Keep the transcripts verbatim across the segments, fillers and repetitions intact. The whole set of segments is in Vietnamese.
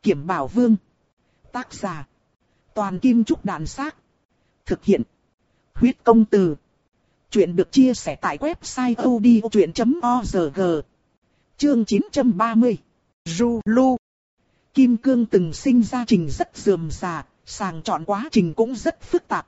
Kiểm Bảo Vương. Tác giả: Toàn Kim Trúc Đàn Xác. Thực hiện: Huyết Công Từ. Chuyện được chia sẻ tại website audiochuyện chấm org. Chương chín trăm ba mươi. Zulu. Kim cương từng sinh ra trình rất rườm rà, sàng chọn quá trình cũng rất phức tạp.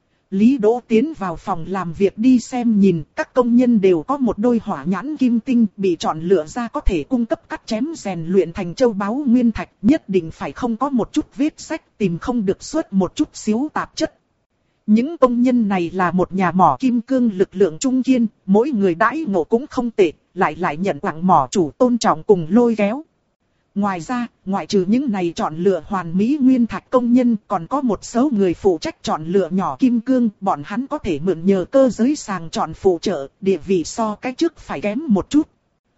Lý Đỗ tiến vào phòng làm việc đi xem nhìn, các công nhân đều có một đôi hỏa nhãn kim tinh bị chọn lựa ra có thể cung cấp cắt chém rèn luyện thành châu báu nguyên thạch, nhất định phải không có một chút vết sách, tìm không được xuất một chút xíu tạp chất. Những công nhân này là một nhà mỏ kim cương lực lượng trung kiên, mỗi người đãi ngộ cũng không tệ, lại lại nhận quặng mỏ chủ tôn trọng cùng lôi kéo. Ngoài ra, ngoại trừ những này chọn lựa hoàn mỹ nguyên thạch công nhân, còn có một số người phụ trách chọn lựa nhỏ kim cương, bọn hắn có thể mượn nhờ cơ giới sàng chọn phụ trợ, địa vị so cái trước phải kém một chút.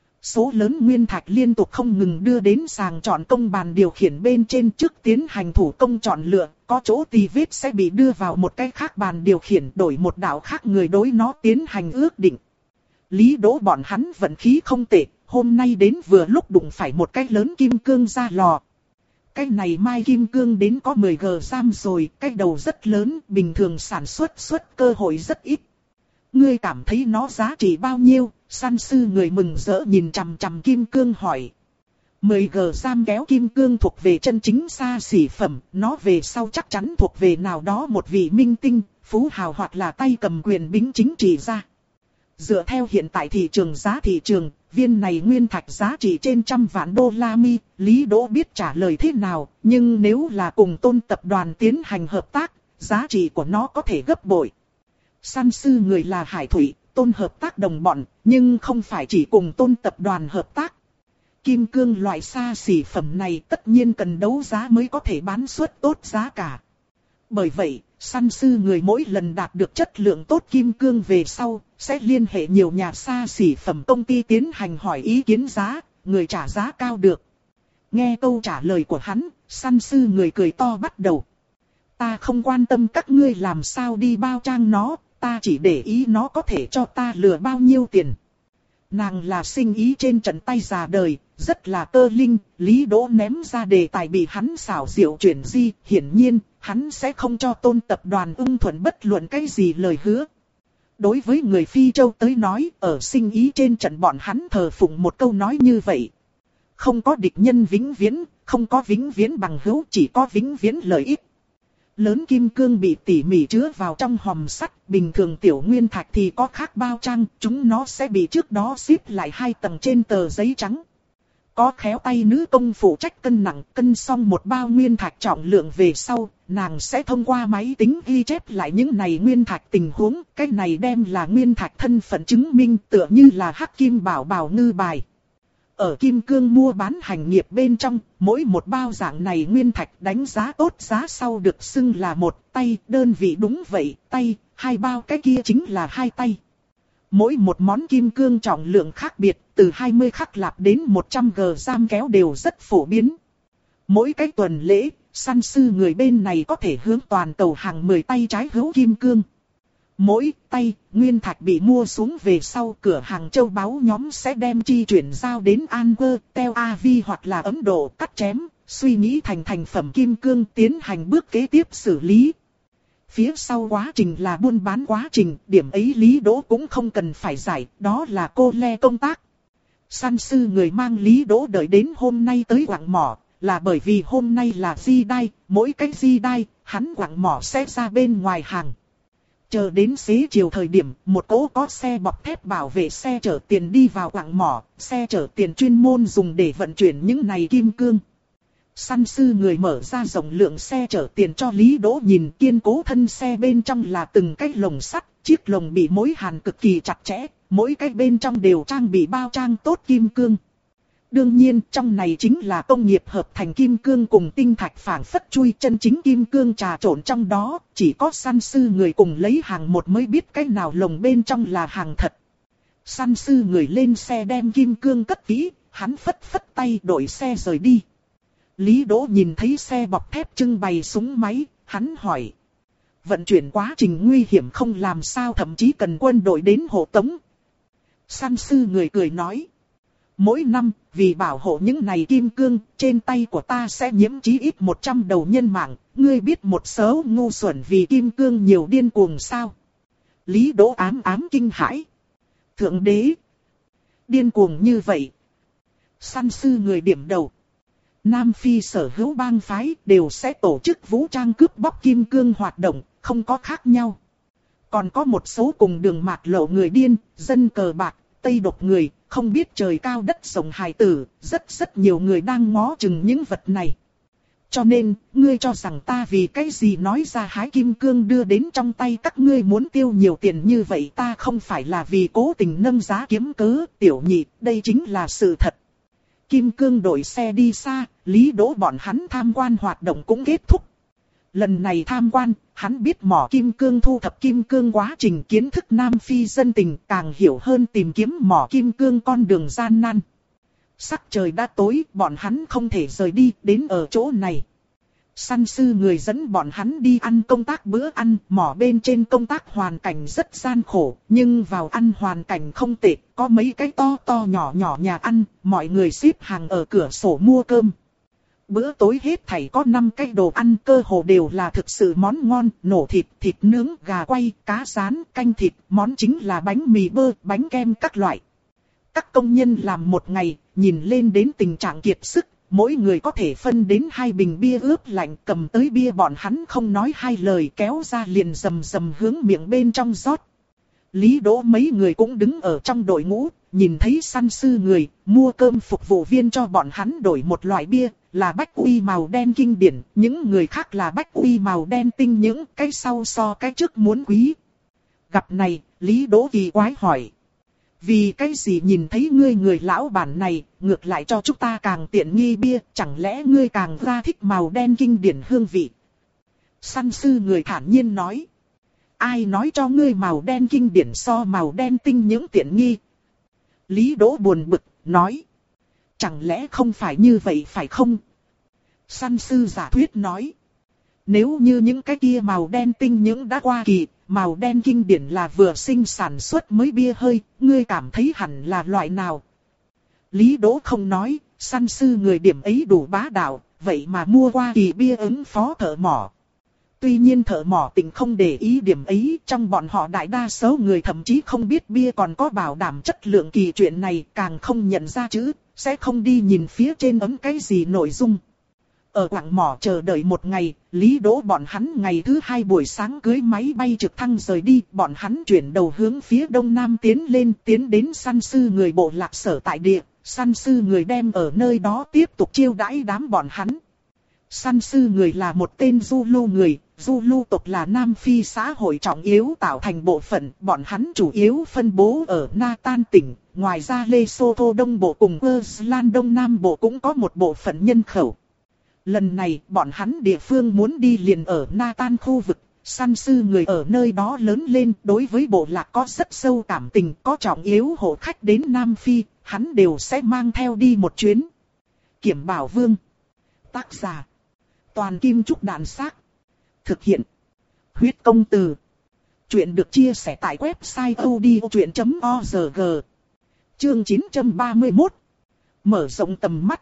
Số lớn nguyên thạch liên tục không ngừng đưa đến sàng chọn công bàn điều khiển bên trên trước tiến hành thủ công chọn lựa, có chỗ tì vết sẽ bị đưa vào một cái khác bàn điều khiển, đổi một đạo khác người đối nó tiến hành ước định. Lý Đỗ bọn hắn vận khí không tệ, hôm nay đến vừa lúc đụng phải một cái lớn kim cương ra lò. Cái này mai kim cương đến có mười ki-lô-gam rồi, cái đầu rất lớn, bình thường sản xuất xuất cơ hội rất ít. Ngươi cảm thấy nó giá trị bao nhiêu? Săn sư người mừng rỡ nhìn chằm chằm kim cương hỏi. mười ki-lô-gam kéo kim cương thuộc về chân chính xa xỉ phẩm, nó về sau chắc chắn thuộc về nào đó một vị minh tinh, phú hào hoặc là tay cầm quyền bính chính trị ra. Dựa theo hiện tại thị trường giá thị trường, viên này nguyên thạch giá trị trên trăm vạn đô la mi, Lý Đỗ biết trả lời thế nào, nhưng nếu là cùng Tôn tập đoàn tiến hành hợp tác, giá trị của nó có thể gấp bội. Săn sư người là Hải Thủy, Tôn hợp tác đồng bọn, nhưng không phải chỉ cùng Tôn tập đoàn hợp tác. Kim cương loại xa xỉ phẩm này tất nhiên cần đấu giá mới có thể bán suất tốt giá cả. Bởi vậy, săn sư người mỗi lần đạt được chất lượng tốt kim cương về sau, sẽ liên hệ nhiều nhà xa xỉ phẩm công ty tiến hành hỏi ý kiến giá, người trả giá cao được. Nghe câu trả lời của hắn, săn sư người cười to bắt đầu. Ta không quan tâm các ngươi làm sao đi bao trang nó, ta chỉ để ý nó có thể cho ta lừa bao nhiêu tiền. Nàng là sinh ý trên trận tay già đời, rất là cơ linh, Lý Đỗ ném ra đề tài bị hắn xảo diệu chuyển di, hiển nhiên, hắn sẽ không cho Tôn tập đoàn ưng thuận bất luận cái gì lời hứa. Đối với người Phi Châu tới nói, ở sinh ý trên trận bọn hắn thờ phụng một câu nói như vậy. Không có địch nhân vĩnh viễn, không có vĩnh viễn bằng hữu, chỉ có vĩnh viễn lợi ích. Lớn kim cương bị tỉ mỉ chứa vào trong hòm sắt, bình thường tiểu nguyên thạch thì có khác bao trang, chúng nó sẽ bị trước đó xếp lại hai tầng trên tờ giấy trắng. Có khéo tay nữ công phụ trách cân nặng, cân xong một bao nguyên thạch trọng lượng về sau, nàng sẽ thông qua máy tính ghi chép lại những này nguyên thạch tình huống, cái này đem là nguyên thạch thân phận chứng minh tựa như là hắc kim bảo bảo ngư bài. Ở kim cương mua bán hành nghiệp bên trong, mỗi một bao dạng này nguyên thạch đánh giá tốt giá sau được xưng là một tay, đơn vị đúng vậy, tay, hai bao cái kia chính là hai tay. Mỗi một món kim cương trọng lượng khác biệt, từ hai mươi khắc lạp đến một trăm ki-lô-gam kéo đều rất phổ biến. Mỗi cái tuần lễ, săn sư người bên này có thể hướng toàn cầu hàng mười tay trái hữu kim cương. Mỗi tay, nguyên thạch bị mua xuống về sau cửa hàng châu báu nhóm sẽ đem chi chuyển giao đến Anwer, Tel Aviv hoặc là Ấn Độ cắt chém, suy nghĩ thành thành phẩm kim cương tiến hành bước kế tiếp xử lý. Phía sau quá trình là buôn bán quá trình, điểm ấy Lý Đỗ cũng không cần phải giải, đó là cô le công tác. Săn sư người mang Lý Đỗ đợi đến hôm nay tới quặng mỏ, là bởi vì hôm nay là di đai, mỗi cái di đai, hắn quặng mỏ sẽ ra bên ngoài hàng. Chờ đến xế chiều thời điểm, một cỗ có xe bọc thép bảo vệ xe chở tiền đi vào quặng mỏ, xe chở tiền chuyên môn dùng để vận chuyển những này kim cương. Săn sư người mở ra rộng lượng xe chở tiền cho Lý Đỗ nhìn, kiên cố thân xe bên trong là từng cái lồng sắt, chiếc lồng bị mối hàn cực kỳ chặt chẽ, mỗi cái bên trong đều trang bị bao trang tốt kim cương. Đương nhiên trong này chính là công nghiệp hợp thành kim cương cùng tinh thạch phảng phất chui, chân chính kim cương trà trộn trong đó, chỉ có săn sư người cùng lấy hàng một mới biết cái nào lồng bên trong là hàng thật. Săn sư người lên xe đem kim cương cất kỹ, hắn phất phất tay đổi xe rời đi. Lý Đỗ nhìn thấy xe bọc thép trưng bày súng máy, hắn hỏi. Vận chuyển quá trình nguy hiểm không làm sao, thậm chí cần quân đội đến hộ tống. Săn sư người cười nói. Mỗi năm, vì bảo hộ những này kim cương, trên tay của ta sẽ nhiễm chí ít một trăm đầu nhân mạng. Ngươi biết một số ngu xuẩn vì kim cương nhiều điên cuồng sao? Lý Đỗ ám ám kinh hãi. Thượng đế! Điên cuồng như vậy. Săn sư người điểm đầu. Nam Phi sở hữu bang phái đều sẽ tổ chức vũ trang cướp bóc kim cương hoạt động, không có khác nhau. Còn có một số cùng đường mạt lộ người điên, dân cờ bạc, tây độc người, không biết trời cao đất rộng hài tử, rất rất nhiều người đang ngó chừng những vật này. Cho nên, ngươi cho rằng ta vì cái gì nói ra hái kim cương đưa đến trong tay các ngươi muốn tiêu nhiều tiền như vậy, ta không phải là vì cố tình nâng giá kiếm cớ, tiểu nhị, đây chính là sự thật. Kim cương đội xe đi xa, Lý Đỗ bọn hắn tham quan hoạt động cũng kết thúc. Lần này tham quan, hắn biết mỏ kim cương thu thập kim cương quá trình, kiến thức Nam Phi dân tình, càng hiểu hơn tìm kiếm mỏ kim cương con đường gian nan. Sắc trời đã tối, bọn hắn không thể rời đi, đến ở chỗ này. Săn sư người dẫn bọn hắn đi ăn công tác bữa ăn, mỏ bên trên công tác hoàn cảnh rất gian khổ, nhưng vào ăn hoàn cảnh không tệ, có mấy cái to to nhỏ nhỏ nhà ăn, mọi người xếp hàng ở cửa sổ mua cơm. Bữa tối hết thảy có năm cái đồ ăn, cơ hồ đều là thực sự món ngon, nổ thịt, thịt nướng, gà quay, cá rán, canh thịt, món chính là bánh mì bơ, bánh kem các loại. Các công nhân làm một ngày, nhìn lên đến tình trạng kiệt sức, mỗi người có thể phân đến hai bình bia ướp lạnh, cầm tới bia bọn hắn không nói hai lời kéo ra liền rầm rầm hướng miệng bên trong rót. Lý Đỗ mấy người cũng đứng ở trong đội ngũ, nhìn thấy săn sư người, mua cơm phục vụ viên cho bọn hắn đổi một loại bia, là bách uy màu đen kinh điển, những người khác là bách uy màu đen tinh những cái sau so cái trước muốn quý. Gặp này, Lý Đỗ kỳ quái hỏi. Vì cái gì nhìn thấy ngươi người lão bản này, ngược lại cho chúng ta càng tiện nghi bia, chẳng lẽ ngươi càng ra thích màu đen kinh điển hương vị? Săn sư người thản nhiên nói. Ai nói cho ngươi màu đen kinh điển so màu đen tinh những tiện nghi? Lý Đỗ buồn bực, nói. Chẳng lẽ không phải như vậy phải không? Săn sư giả thuyết nói. Nếu như những cái kia màu đen tinh những đã qua kỳ, màu đen kinh điển là vừa sinh sản xuất mới bia hơi, ngươi cảm thấy hẳn là loại nào? Lý Đỗ không nói, săn sư người điểm ấy đủ bá đạo, vậy mà mua qua kỳ bia ứng phó thợ mỏ. Tuy nhiên thợ mỏ tình không để ý điểm ấy, trong bọn họ đại đa số người thậm chí không biết bia còn có bảo đảm chất lượng kỳ chuyện này, càng không nhận ra chữ, sẽ không đi nhìn phía trên ấm cái gì nội dung. Ở quảng mỏ chờ đợi một ngày, Lý Đỗ bọn hắn ngày thứ hai buổi sáng cưới máy bay trực thăng rời đi, bọn hắn chuyển đầu hướng phía đông nam tiến lên, tiến đến săn sư người bộ lạc sở tại địa, săn sư người đem ở nơi đó tiếp tục chiêu đãi đám bọn hắn. Săn sư người là một tên Zulu người, Zulu tộc là Nam Phi xã hội trọng yếu tạo thành bộ phận, bọn hắn chủ yếu phân bố ở Natal tỉnh, ngoài ra Lesotho Đông Bộ cùng Queensland Đông Nam Bộ cũng có một bộ phận nhân khẩu. Lần này, bọn hắn địa phương muốn đi liền ở Natal khu vực, săn sư người ở nơi đó lớn lên, đối với bộ lạc có rất sâu cảm tình, có trọng yếu hộ khách đến Nam Phi, hắn đều sẽ mang theo đi một chuyến. Kiểm Bảo Vương. Tác giả. Toàn Kim Trúc Đàn Xác. Thực hiện. Huyết Công Từ. Chuyện được chia sẻ tại website odchuyện chấm org. Chương chín trăm ba mươi mốt. Mở rộng tầm mắt.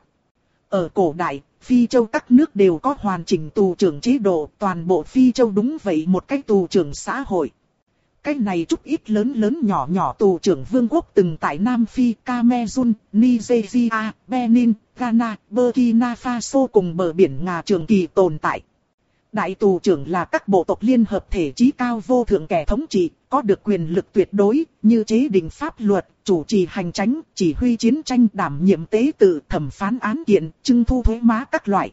Ở cổ đại, Phi Châu các nước đều có hoàn chỉnh tù trưởng chế độ, toàn bộ Phi Châu đúng vậy một cái tù trưởng xã hội. Cái này chút ít lớn lớn nhỏ nhỏ tù trưởng vương quốc từng tại Nam Phi, Cameroon, Nigeria, Benin, Ghana, Burkina Faso cùng bờ biển Ngà trường kỳ tồn tại. Đại tù trưởng là các bộ tộc liên hợp thể chí cao vô thượng kẻ thống trị, có được quyền lực tuyệt đối, như chế định pháp luật, chủ trì hành chánh, chỉ huy chiến tranh, đảm nhiệm tế tự, thẩm phán án kiện, trưng thu thuế má các loại.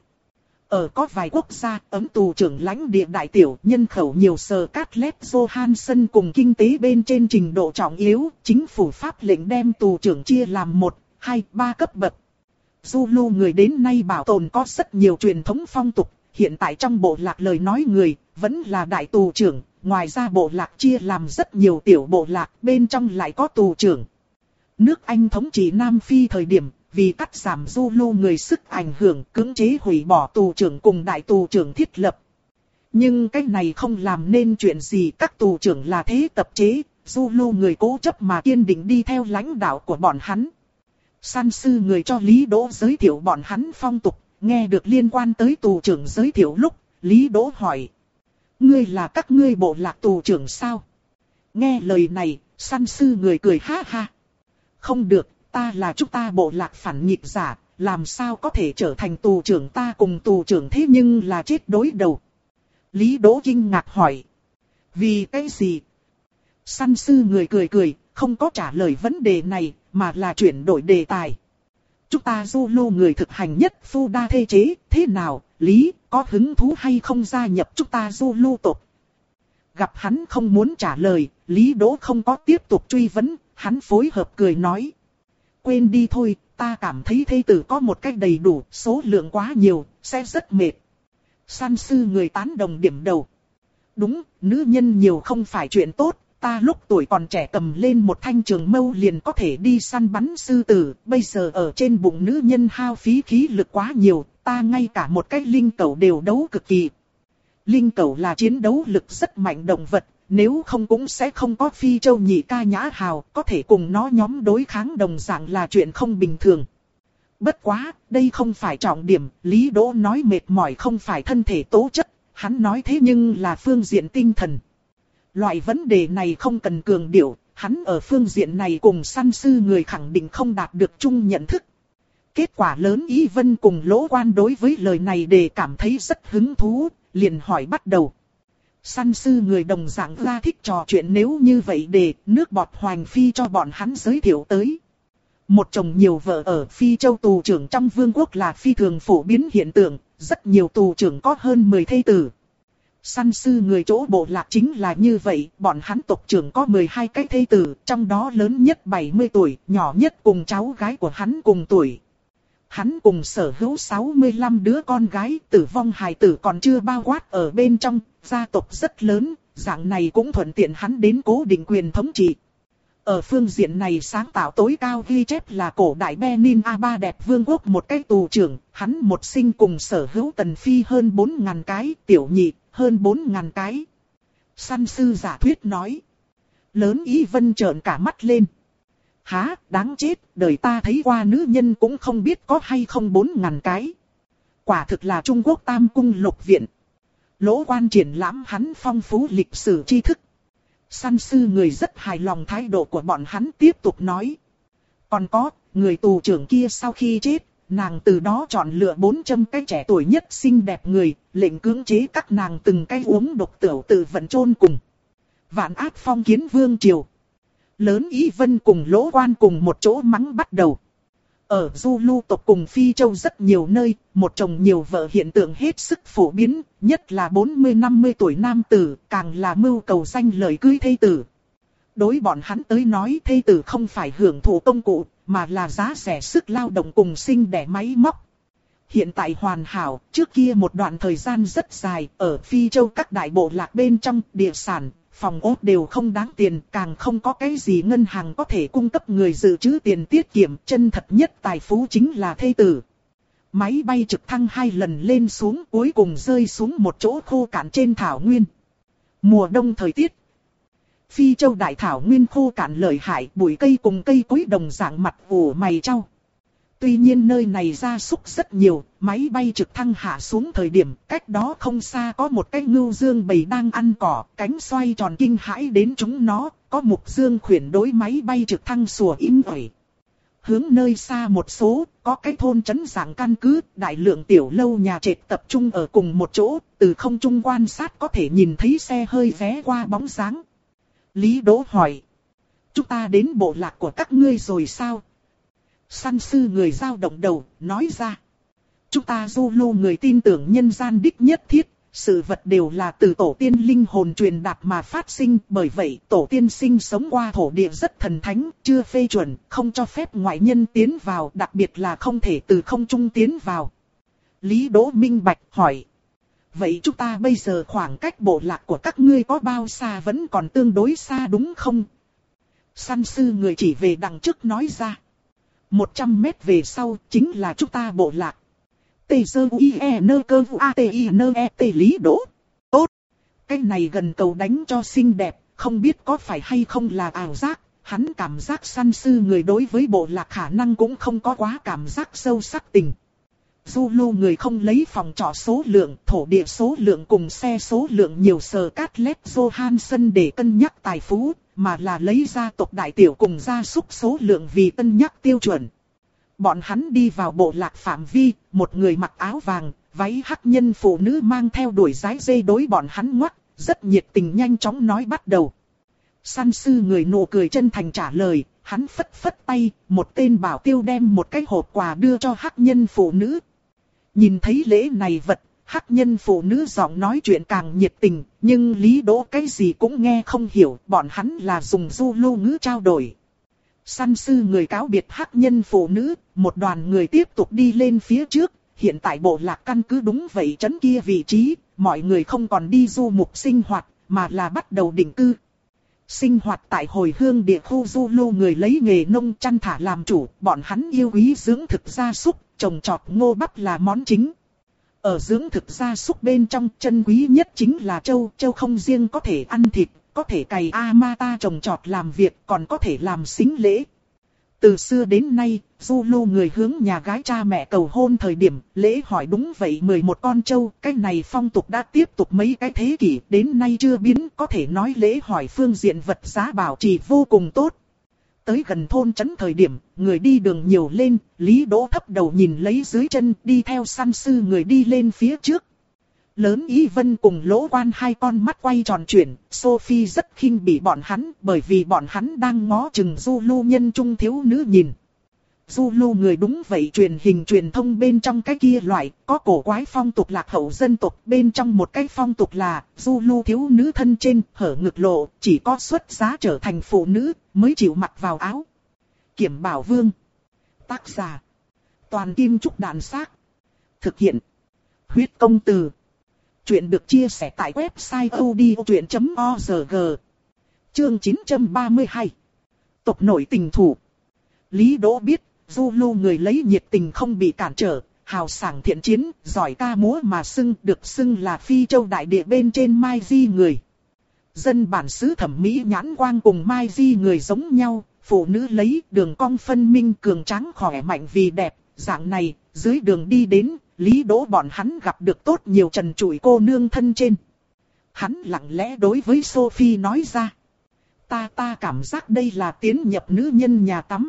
Ở có vài quốc gia, ấm tù trưởng lãnh địa đại tiểu, nhân khẩu nhiều sờ cát lép Johansson cùng kinh tế bên trên trình độ trọng yếu, chính phủ pháp lệnh đem tù trưởng chia làm một, hai, ba cấp bậc. Zulu người đến nay bảo tồn có rất nhiều truyền thống phong tục, hiện tại trong bộ lạc lời nói người, vẫn là đại tù trưởng, ngoài ra bộ lạc chia làm rất nhiều tiểu bộ lạc, bên trong lại có tù trưởng. Nước Anh thống trị Nam Phi thời điểm, vì cắt giảm Zulu người sức ảnh hưởng, cưỡng chế hủy bỏ tù trưởng cùng đại tù trưởng thiết lập. Nhưng cái này không làm nên chuyện gì, các tù trưởng là thế tập chế, Zulu người cố chấp mà kiên định đi theo lãnh đạo của bọn hắn. Săn sư người cho Lý Đỗ giới thiệu bọn hắn phong tục, nghe được liên quan tới tù trưởng giới thiệu lúc, Lý Đỗ hỏi. Ngươi là các ngươi bộ lạc tù trưởng sao? Nghe lời này, săn sư người cười ha ha. Không được, ta là chúng ta bộ lạc phản nghịch giả, làm sao có thể trở thành tù trưởng, ta cùng tù trưởng thế nhưng là chết đối đầu. Lý Đỗ kinh ngạc hỏi. Vì cái gì? Săn sư người cười cười, không có trả lời vấn đề này, mà là chuyển đổi đề tài. Chúng ta Zulu người thực hành nhất phu đa thê chế, thế nào, Lý, có hứng thú hay không gia nhập chúng ta Zulu tộc? Gặp hắn không muốn trả lời, Lý Đỗ không có tiếp tục truy vấn, hắn phối hợp cười nói. Quên đi thôi, ta cảm thấy thê tử có một cách đầy đủ, số lượng quá nhiều, sẽ rất mệt. Săn sư người tán đồng điểm đầu. Đúng, nữ nhân nhiều không phải chuyện tốt. Ta lúc tuổi còn trẻ cầm lên một thanh trường mâu liền có thể đi săn bắn sư tử, bây giờ ở trên bụng nữ nhân hao phí khí lực quá nhiều, ta ngay cả một cái linh cẩu đều đấu cực kỳ. Linh cẩu là chiến đấu lực rất mạnh động vật, nếu không cũng sẽ không có Phi Châu nhị ca nhã hào, có thể cùng nó nhóm đối kháng đồng dạng là chuyện không bình thường. Bất quá, đây không phải trọng điểm, Lý Đỗ nói mệt mỏi không phải thân thể tố chất, hắn nói thế nhưng là phương diện tinh thần. Loại vấn đề này không cần cường điệu, hắn ở phương diện này cùng săn sư người khẳng định không đạt được chung nhận thức. Kết quả lớn Y Vân cùng Lỗ Quan đối với lời này đều cảm thấy rất hứng thú, liền hỏi bắt đầu. Săn sư người đồng dạng ra thích trò chuyện, nếu như vậy để nước bọt hoành phi cho bọn hắn giới thiệu tới. Một chồng nhiều vợ ở Phi Châu tù trưởng trong vương quốc là phi thường phổ biến hiện tượng, rất nhiều tù trưởng có hơn mười thê tử. Săn sư người chỗ bộ lạc chính là như vậy, bọn hắn tộc trưởng có mười hai cái thê tử, trong đó lớn nhất bảy mươi tuổi, nhỏ nhất cùng cháu gái của hắn cùng tuổi. Hắn cùng sở hữu sáu mươi lăm đứa con gái, tử vong hài tử còn chưa bao quát ở bên trong, gia tộc rất lớn, dạng này cũng thuận tiện hắn đến cố định quyền thống trị. Ở phương diện này sáng tạo tối cao ghi chép là cổ đại Benin A Ba đẹp vương quốc một cái tù trưởng, hắn một sinh cùng sở hữu tần phi hơn bốn ngàn cái, tiểu nhị hơn bốn ngàn cái. Săn sư giả thuyết nói. Lớn Y Vân trợn cả mắt lên. Há, đáng chết, đời ta thấy qua nữ nhân cũng không biết có hay không bốn ngàn cái. Quả thực là Trung Quốc Tam Cung Lục Viện. Lỗ Quan triển lãm hắn phong phú lịch sử tri thức. Săn sư người rất hài lòng thái độ của bọn hắn, tiếp tục nói. Còn có, người tù trưởng kia sau khi chết, nàng từ đó chọn lựa bốn trăm cái trẻ tuổi nhất xinh đẹp người, lệnh cưỡng chế các nàng từng cái uống độc tửu tự vận chôn cùng. Vạn ác phong kiến vương triều. Lớn Y Vân cùng Lỗ Quan cùng một chỗ mắng bắt đầu. Ở Zulu tộc cùng Phi Châu rất nhiều nơi, một chồng nhiều vợ hiện tượng hết sức phổ biến, nhất là bốn mươi năm mươi tuổi nam tử, càng là mưu cầu danh lợi cưới thê tử. Đối bọn hắn tới nói thê tử không phải hưởng thụ công cụ, mà là giá rẻ sức lao động cùng sinh đẻ máy móc. Hiện tại hoàn hảo, trước kia một đoạn thời gian rất dài, ở Phi Châu các đại bộ lạc bên trong địa sản, phòng ốt đều không đáng tiền, càng không có cái gì ngân hàng có thể cung cấp người dự trữ tiền tiết kiệm, chân thật nhất tài phú chính là thê tử. Máy bay trực thăng hai lần lên xuống, cuối cùng rơi xuống một chỗ khô cạn trên thảo nguyên. Mùa đông thời tiết, Phi Châu đại thảo nguyên khô cạn lợi hại, bụi cây cùng cây cối đồng dạng mặt ủ mày trao. Tuy nhiên nơi này gia súc rất nhiều, máy bay trực thăng hạ xuống thời điểm, cách đó không xa có một cái ngưu dương bầy đang ăn cỏ, cánh xoay tròn kinh hãi đến chúng nó, có mục dương khuyển đối máy bay trực thăng sủa im ỏi. Hướng nơi xa một số, có cái thôn trấn dạng căn cứ, đại lượng tiểu lâu nhà trệt tập trung ở cùng một chỗ, từ không trung quan sát có thể nhìn thấy xe hơi vé qua bóng dáng. Lý Đỗ hỏi, chúng ta đến bộ lạc của các ngươi rồi sao? Săn sư người dao động đầu, nói ra. Chúng ta Zulu người tin tưởng nhân gian đích nhất thiết, sự vật đều là từ tổ tiên linh hồn truyền đạt mà phát sinh, bởi vậy tổ tiên sinh sống qua thổ địa rất thần thánh, chưa phê chuẩn, không cho phép ngoại nhân tiến vào, đặc biệt là không thể từ không trung tiến vào. Lý Đỗ minh bạch hỏi. Vậy chúng ta bây giờ khoảng cách bộ lạc của các ngươi có bao xa, vẫn còn tương đối xa đúng không? Săn sư người chỉ về đằng trước nói ra. một trăm mét về sau chính là chúng ta bộ lạc. Tê sơ u i e nơ cơ vu a t i nơ e t Lý Đỗ. Tốt. Cái này gần cầu đánh cho xinh đẹp, không biết có phải hay không là ảo giác. hắn cảm giác săn sư người đối với bộ lạc khả năng cũng không có quá cảm giác sâu sắc tình. Zulu người không lấy phòng trọ số lượng, thổ địa số lượng cùng xe số lượng nhiều Scarlett Johansson để cân nhắc tài phú, mà là lấy gia tộc đại tiểu cùng gia súc số lượng vì cân nhắc tiêu chuẩn. Bọn hắn đi vào bộ lạc phạm vi, một người mặc áo vàng, váy hắc nhân phụ nữ mang theo đuổi rái dê đối bọn hắn ngoắc, rất nhiệt tình nhanh chóng nói bắt đầu. Săn sư người nụ cười chân thành trả lời, hắn phất phất tay, một tên bảo tiêu đem một cái hộp quà đưa cho hắc nhân phụ nữ. Nhìn thấy lễ này vật, hắc nhân phụ nữ giọng nói chuyện càng nhiệt tình, nhưng Lý Đỗ cái gì cũng nghe không hiểu, bọn hắn là dùng Zulu ngữ trao đổi. Săn sư người cáo biệt hắc nhân phụ nữ, một đoàn người tiếp tục đi lên phía trước, hiện tại bộ lạc căn cứ đúng vậy trấn kia vị trí, mọi người không còn đi du mục sinh hoạt, mà là bắt đầu định cư. Sinh hoạt tại hồi hương địa khu Zulu người lấy nghề nông chăn thả làm chủ, bọn hắn yêu quý dưỡng thực gia súc, trồng trọt ngô bắp là món chính. Ở dưỡng thực gia súc bên trong chân quý nhất chính là trâu, trâu không riêng có thể ăn thịt, có thể cày amata trồng trọt làm việc, còn có thể làm sính lễ. Từ xưa đến nay, Zulu người hướng nhà gái cha mẹ cầu hôn thời điểm, lễ hỏi đúng vậy mười một con trâu, cái này phong tục đã tiếp tục mấy cái thế kỷ, đến nay chưa biến, có thể nói lễ hỏi phương diện vật giá bảo trì vô cùng tốt. Tới gần thôn trấn thời điểm, người đi đường nhiều lên, Lý Đỗ thấp đầu nhìn lấy dưới chân, đi theo săn sư người đi lên phía trước. Lớn Ý Vân cùng Lỗ Quan hai con mắt quay tròn chuyển, Sophie rất khinh bỉ bọn hắn, bởi vì bọn hắn đang ngó chừng Zulu nhân trung thiếu nữ nhìn. Zulu người đúng vậy, truyền hình truyền thông bên trong cái kia loại, có cổ quái phong tục lạc hậu dân tộc, bên trong một cái phong tục là, Zulu thiếu nữ thân trên, hở ngực lộ, chỉ có xuất giá trở thành phụ nữ, mới chịu mặc vào áo. Kiểm Bảo Vương. Tác giả. Toàn Kim Trúc Đàn Xác. Thực hiện. Huyết Công Từ. Chuyện được chia sẻ tại website odchuyện chấm org. Chương chín trăm ba mươi hai. Tộc nổi tình thủ. Lý Đỗ biết, Zulu người lấy nhiệt tình không bị cản trở, hào sảng thiện chiến, giỏi ca múa mà xưng, được xưng là Phi Châu đại địa bên trên Mai Di người. Dân bản xứ thẩm mỹ nhãn quang cùng Mai Di người giống nhau, phụ nữ lấy đường cong phân minh cường tráng khỏe mạnh vì đẹp, dạng này, dưới đường đi đến, Lý Đỗ bọn hắn gặp được tốt nhiều trần trụi cô nương thân trên. Hắn lặng lẽ đối với Sophie nói ra. Ta ta cảm giác đây là tiến nhập nữ nhân nhà tắm.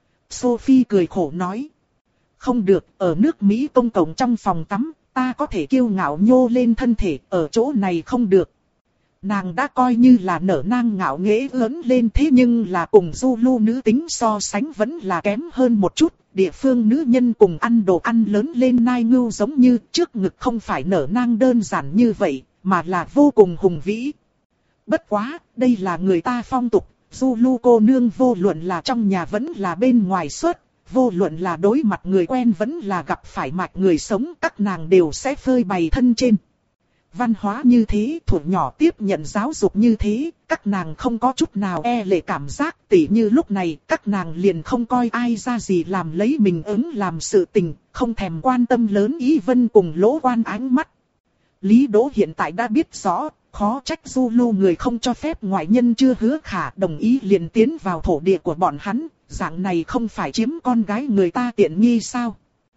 Sophie cười khổ nói. Không được, ở nước Mỹ công cộng trong phòng tắm, ta có thể kiêu ngạo nhô lên thân thể, ở chỗ này không được. Nàng đã coi như là nở nang ngạo nghễ lớn lên, thế nhưng là cùng Zulu nữ tính so sánh vẫn là kém hơn một chút. Địa phương nữ nhân cùng ăn đồ ăn lớn lên nai ngưu giống như trước ngực không phải nở nang đơn giản như vậy, mà là vô cùng hùng vĩ. Bất quá, đây là người ta phong tục, Zulu cô nương vô luận là trong nhà vẫn là bên ngoài suốt, vô luận là đối mặt người quen vẫn là gặp phải mạch người sống, các nàng đều sẽ phơi bày thân trên. Văn hóa như thế, thuở nhỏ tiếp nhận giáo dục như thế, các nàng không có chút nào e lệ cảm giác, tỉ như lúc này, các nàng liền không coi ai ra gì làm lấy mình ứng làm sự tình, không thèm quan tâm Lớn Ý Vân cùng Lỗ Quan ánh mắt. Lý Đỗ hiện tại đã biết rõ, khó trách Zulu người không cho phép ngoại nhân chưa hứa khả đồng ý liền tiến vào thổ địa của bọn hắn, dạng này không phải chiếm con gái người ta tiện nghi sao?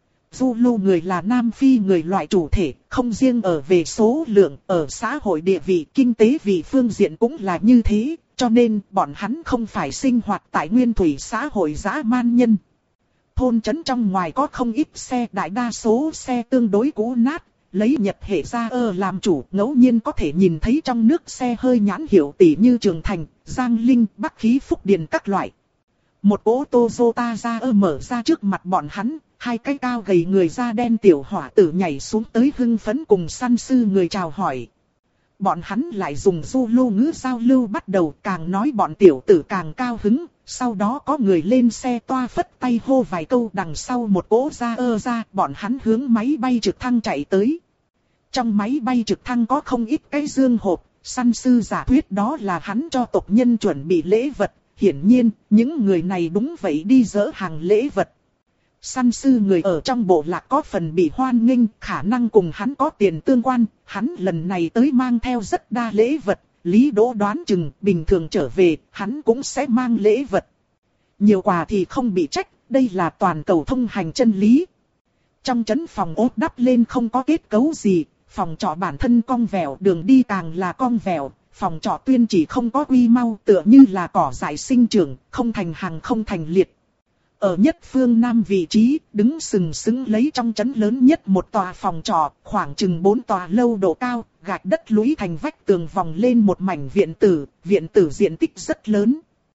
Zulu người là Nam Phi người loại chủ thể, không riêng ở về số lượng, ở xã hội địa vị, kinh tế vị phương diện cũng là như thế, cho nên bọn hắn không phải sinh hoạt tại nguyên thủy xã hội dã man nhân. Thôn trấn trong ngoài có không ít xe, đại đa số xe tương đối cũ nát, lấy Nhật hệ ra ơ làm chủ, ngẫu nhiên có thể nhìn thấy trong nước xe hơi nhãn hiệu tỷ như Trường Thành, Giang Linh, Bắc Khí, Phúc Điền các loại. Một ô tô Toyota ra ơ mở ra trước mặt bọn hắn. Hai cái cao gầy người da đen tiểu hỏa tử nhảy xuống tới hưng phấn cùng săn sư người chào hỏi. Bọn hắn lại dùng Zulu ngữ giao lưu bắt đầu, càng nói bọn tiểu tử càng cao hứng. Sau đó có người lên xe toa phất tay hô vài câu, đằng sau một cỗ ra ơ ra, bọn hắn hướng máy bay trực thăng chạy tới. Trong máy bay trực thăng có không ít cái dương hộp, săn sư giả thuyết đó là hắn cho tộc nhân chuẩn bị lễ vật. Hiển nhiên, những người này đúng vậy đi dỡ hàng lễ vật. Săn sư người ở trong bộ lạc có phần bị hoan nghênh, khả năng cùng hắn có tiền tương quan, hắn lần này tới mang theo rất đa lễ vật, Lý Đỗ đoán chừng bình thường trở về, hắn cũng sẽ mang lễ vật. Nhiều quà thì không bị trách, đây là toàn cầu thông hành chân lý. Trong trấn phòng ốt đắp lên không có kết cấu gì, phòng trọ bản thân cong vẹo, đường đi càng là cong vẹo, phòng trọ tuyên chỉ không có quy mau, tựa như là cỏ dại sinh trưởng, không thành hàng không thành liệt. Ở nhất phương nam vị trí, đứng sừng sững lấy trong trấn lớn nhất một tòa phòng trọ, khoảng chừng bốn tòa lâu độ cao, gạch đất lũy thành vách tường vòng lên một mảnh viện tử, viện tử diện tích rất lớn.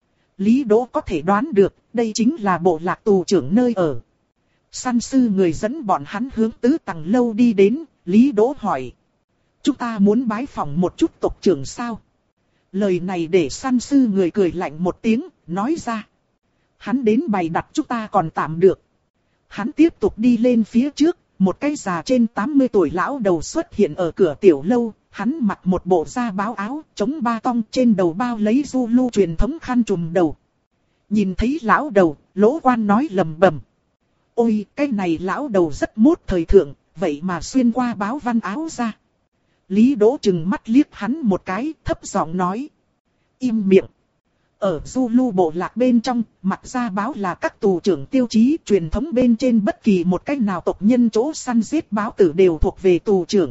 Lý Đỗ có thể đoán được, đây chính là bộ lạc tù trưởng nơi ở. Săn sư người dẫn bọn hắn hướng tứ tầng lâu đi đến, Lý Đỗ hỏi. Chúng ta muốn bái phỏng một chút tộc trưởng sao? Lời này để săn sư người cười lạnh một tiếng, nói ra. Hắn đến bày đặt chúng ta còn tạm được. Hắn tiếp tục đi lên phía trước, một cái già trên tám mươi tuổi lão đầu xuất hiện ở cửa tiểu lâu. Hắn mặc một bộ da báo áo, chống ba tong, trên đầu bao lấy Zulu truyền thống khăn trùm đầu. Nhìn thấy lão đầu, Lỗ Quan nói lầm bầm. Ôi, cái này lão đầu rất mốt thời thượng, vậy mà xuyên qua báo văn áo ra. Lý Đỗ chừng mắt liếc hắn một cái, thấp giọng nói. Im miệng. Ở Zulu bộ lạc bên trong, mặc da báo là các tù trưởng tiêu chí, truyền thống bên trên bất kỳ một cách nào tộc nhân chỗ săn giết báo tử đều thuộc về tù trưởng.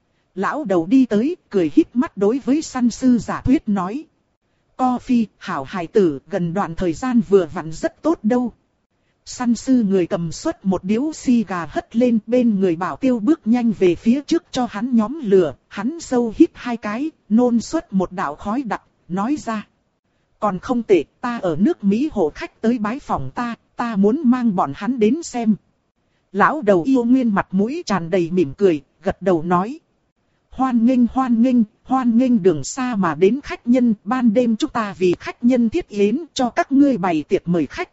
Lão đầu đi tới, cười híp mắt đối với săn sư giả thuyết nói. Coffee, hảo hài tử, gần đoạn thời gian vừa vặn rất tốt đâu. Săn sư người cầm suất một điếu xì gà hất lên, bên người bảo tiêu bước nhanh về phía trước cho hắn nhóm lửa, hắn sâu hít hai cái, nôn suất một đạo khói đặc, nói ra. Còn không tệ, ta ở nước Mỹ hộ khách tới bái phòng ta, ta muốn mang bọn hắn đến xem. Lão đầu yêu nguyên mặt mũi tràn đầy mỉm cười, gật đầu nói. Hoan nghênh hoan nghênh, hoan nghênh đường xa mà đến khách nhân, ban đêm chúng ta vì khách nhân thiết yến cho các ngươi bày tiệc mời khách.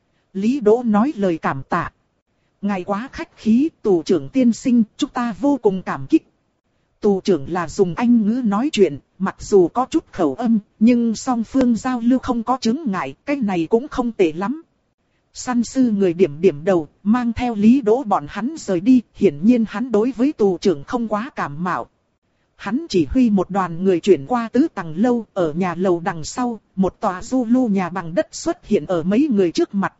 Lý Đỗ nói lời cảm tạ. Ngài quá khách khí, tù trưởng tiên sinh, chúng ta vô cùng cảm kích. Tù trưởng là dùng Anh ngữ nói chuyện, mặc dù có chút khẩu âm, nhưng song phương giao lưu không có chướng ngại, cái này cũng không tệ lắm. Săn sư người điểm điểm đầu, mang theo Lý Đỗ bọn hắn rời đi, hiển nhiên hắn đối với tù trưởng không quá cảm mạo. Hắn chỉ huy một đoàn người chuyển qua tứ tầng lâu, ở nhà lầu đằng sau, một tòa Zulu nhà bằng đất xuất hiện ở mấy người trước mặt.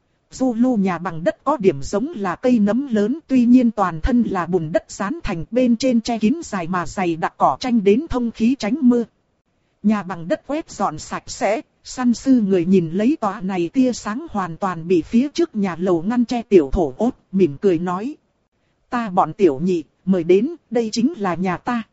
Zulu nhà bằng đất có điểm giống là cây nấm lớn, tuy nhiên toàn thân là bùn đất dán thành, bên trên che kín dài mà dày đặc cỏ tranh đến thông khí tránh mưa. Nhà bằng đất quét dọn sạch sẽ, săn sư người nhìn lấy tòa này tia sáng hoàn toàn bị phía trước nhà lầu ngăn che tiểu thổ ốt, mỉm cười nói. Ta bọn tiểu nhị, mời đến, đây chính là nhà ta.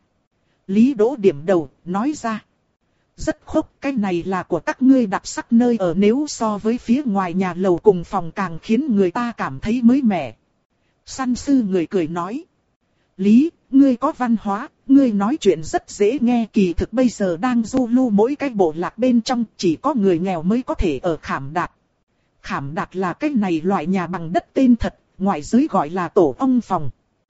Lý Đỗ điểm đầu, nói ra. Rất khốc, cái này là của các ngươi đặc sắc nơi ở, nếu so với phía ngoài nhà lầu cùng phòng càng khiến người ta cảm thấy mới mẻ. Săn sư người cười nói. Lý, ngươi có văn hóa, ngươi nói chuyện rất dễ nghe, kỳ thực bây giờ đang Zulu mỗi cái bộ lạc bên trong chỉ có người nghèo mới có thể ở Khảm Đạt. Khảm Đạt là cái này loại nhà bằng đất tên thật, ngoại giới gọi là tổ ong phòng.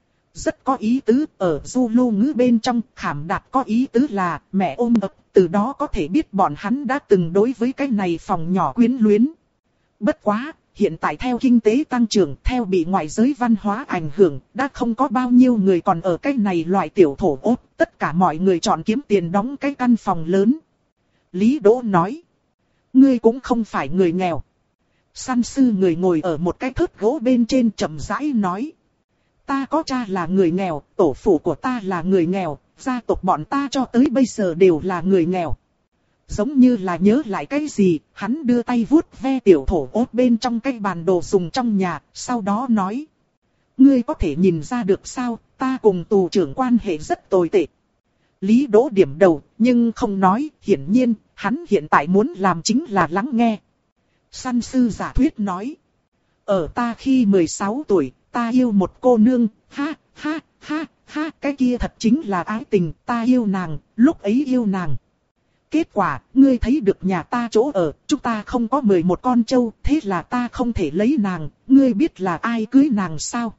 Rất có ý tứ, ở Zulu ngữ bên trong, Khảm Đạt có ý tứ là mẹ ôm ấp, từ đó có thể biết bọn hắn đã từng đối với cái này phòng nhỏ quyến luyến. Bất quá, hiện tại theo kinh tế tăng trưởng, theo bị ngoại giới văn hóa ảnh hưởng, đã không có bao nhiêu người còn ở cái này loại tiểu thổ ốt, tất cả mọi người chọn kiếm tiền đóng cái căn phòng lớn. Lý Đỗ nói, ngươi cũng không phải người nghèo. Săn sư người ngồi ở một cái thớt gỗ bên trên chậm rãi nói. Ta có cha là người nghèo, tổ phụ của ta là người nghèo, gia tộc bọn ta cho tới bây giờ đều là người nghèo. Giống như là nhớ lại cái gì, hắn đưa tay vuốt ve tiểu thổ ốt bên trong cái bàn đồ dùng trong nhà, sau đó nói. Ngươi có thể nhìn ra được sao, ta cùng tù trưởng quan hệ rất tồi tệ. Lý Đỗ điểm đầu, nhưng không nói, hiển nhiên, hắn hiện tại muốn làm chính là lắng nghe. Săn sư giả thuyết nói. Ở ta khi mười sáu tuổi, ta yêu một cô nương, ha, ha, ha, ha, cái kia thật chính là ái tình, ta yêu nàng, lúc ấy yêu nàng. Kết quả, ngươi thấy được nhà ta chỗ ở, chúng ta không có mười một con trâu, thế là ta không thể lấy nàng, ngươi biết là ai cưới nàng sao?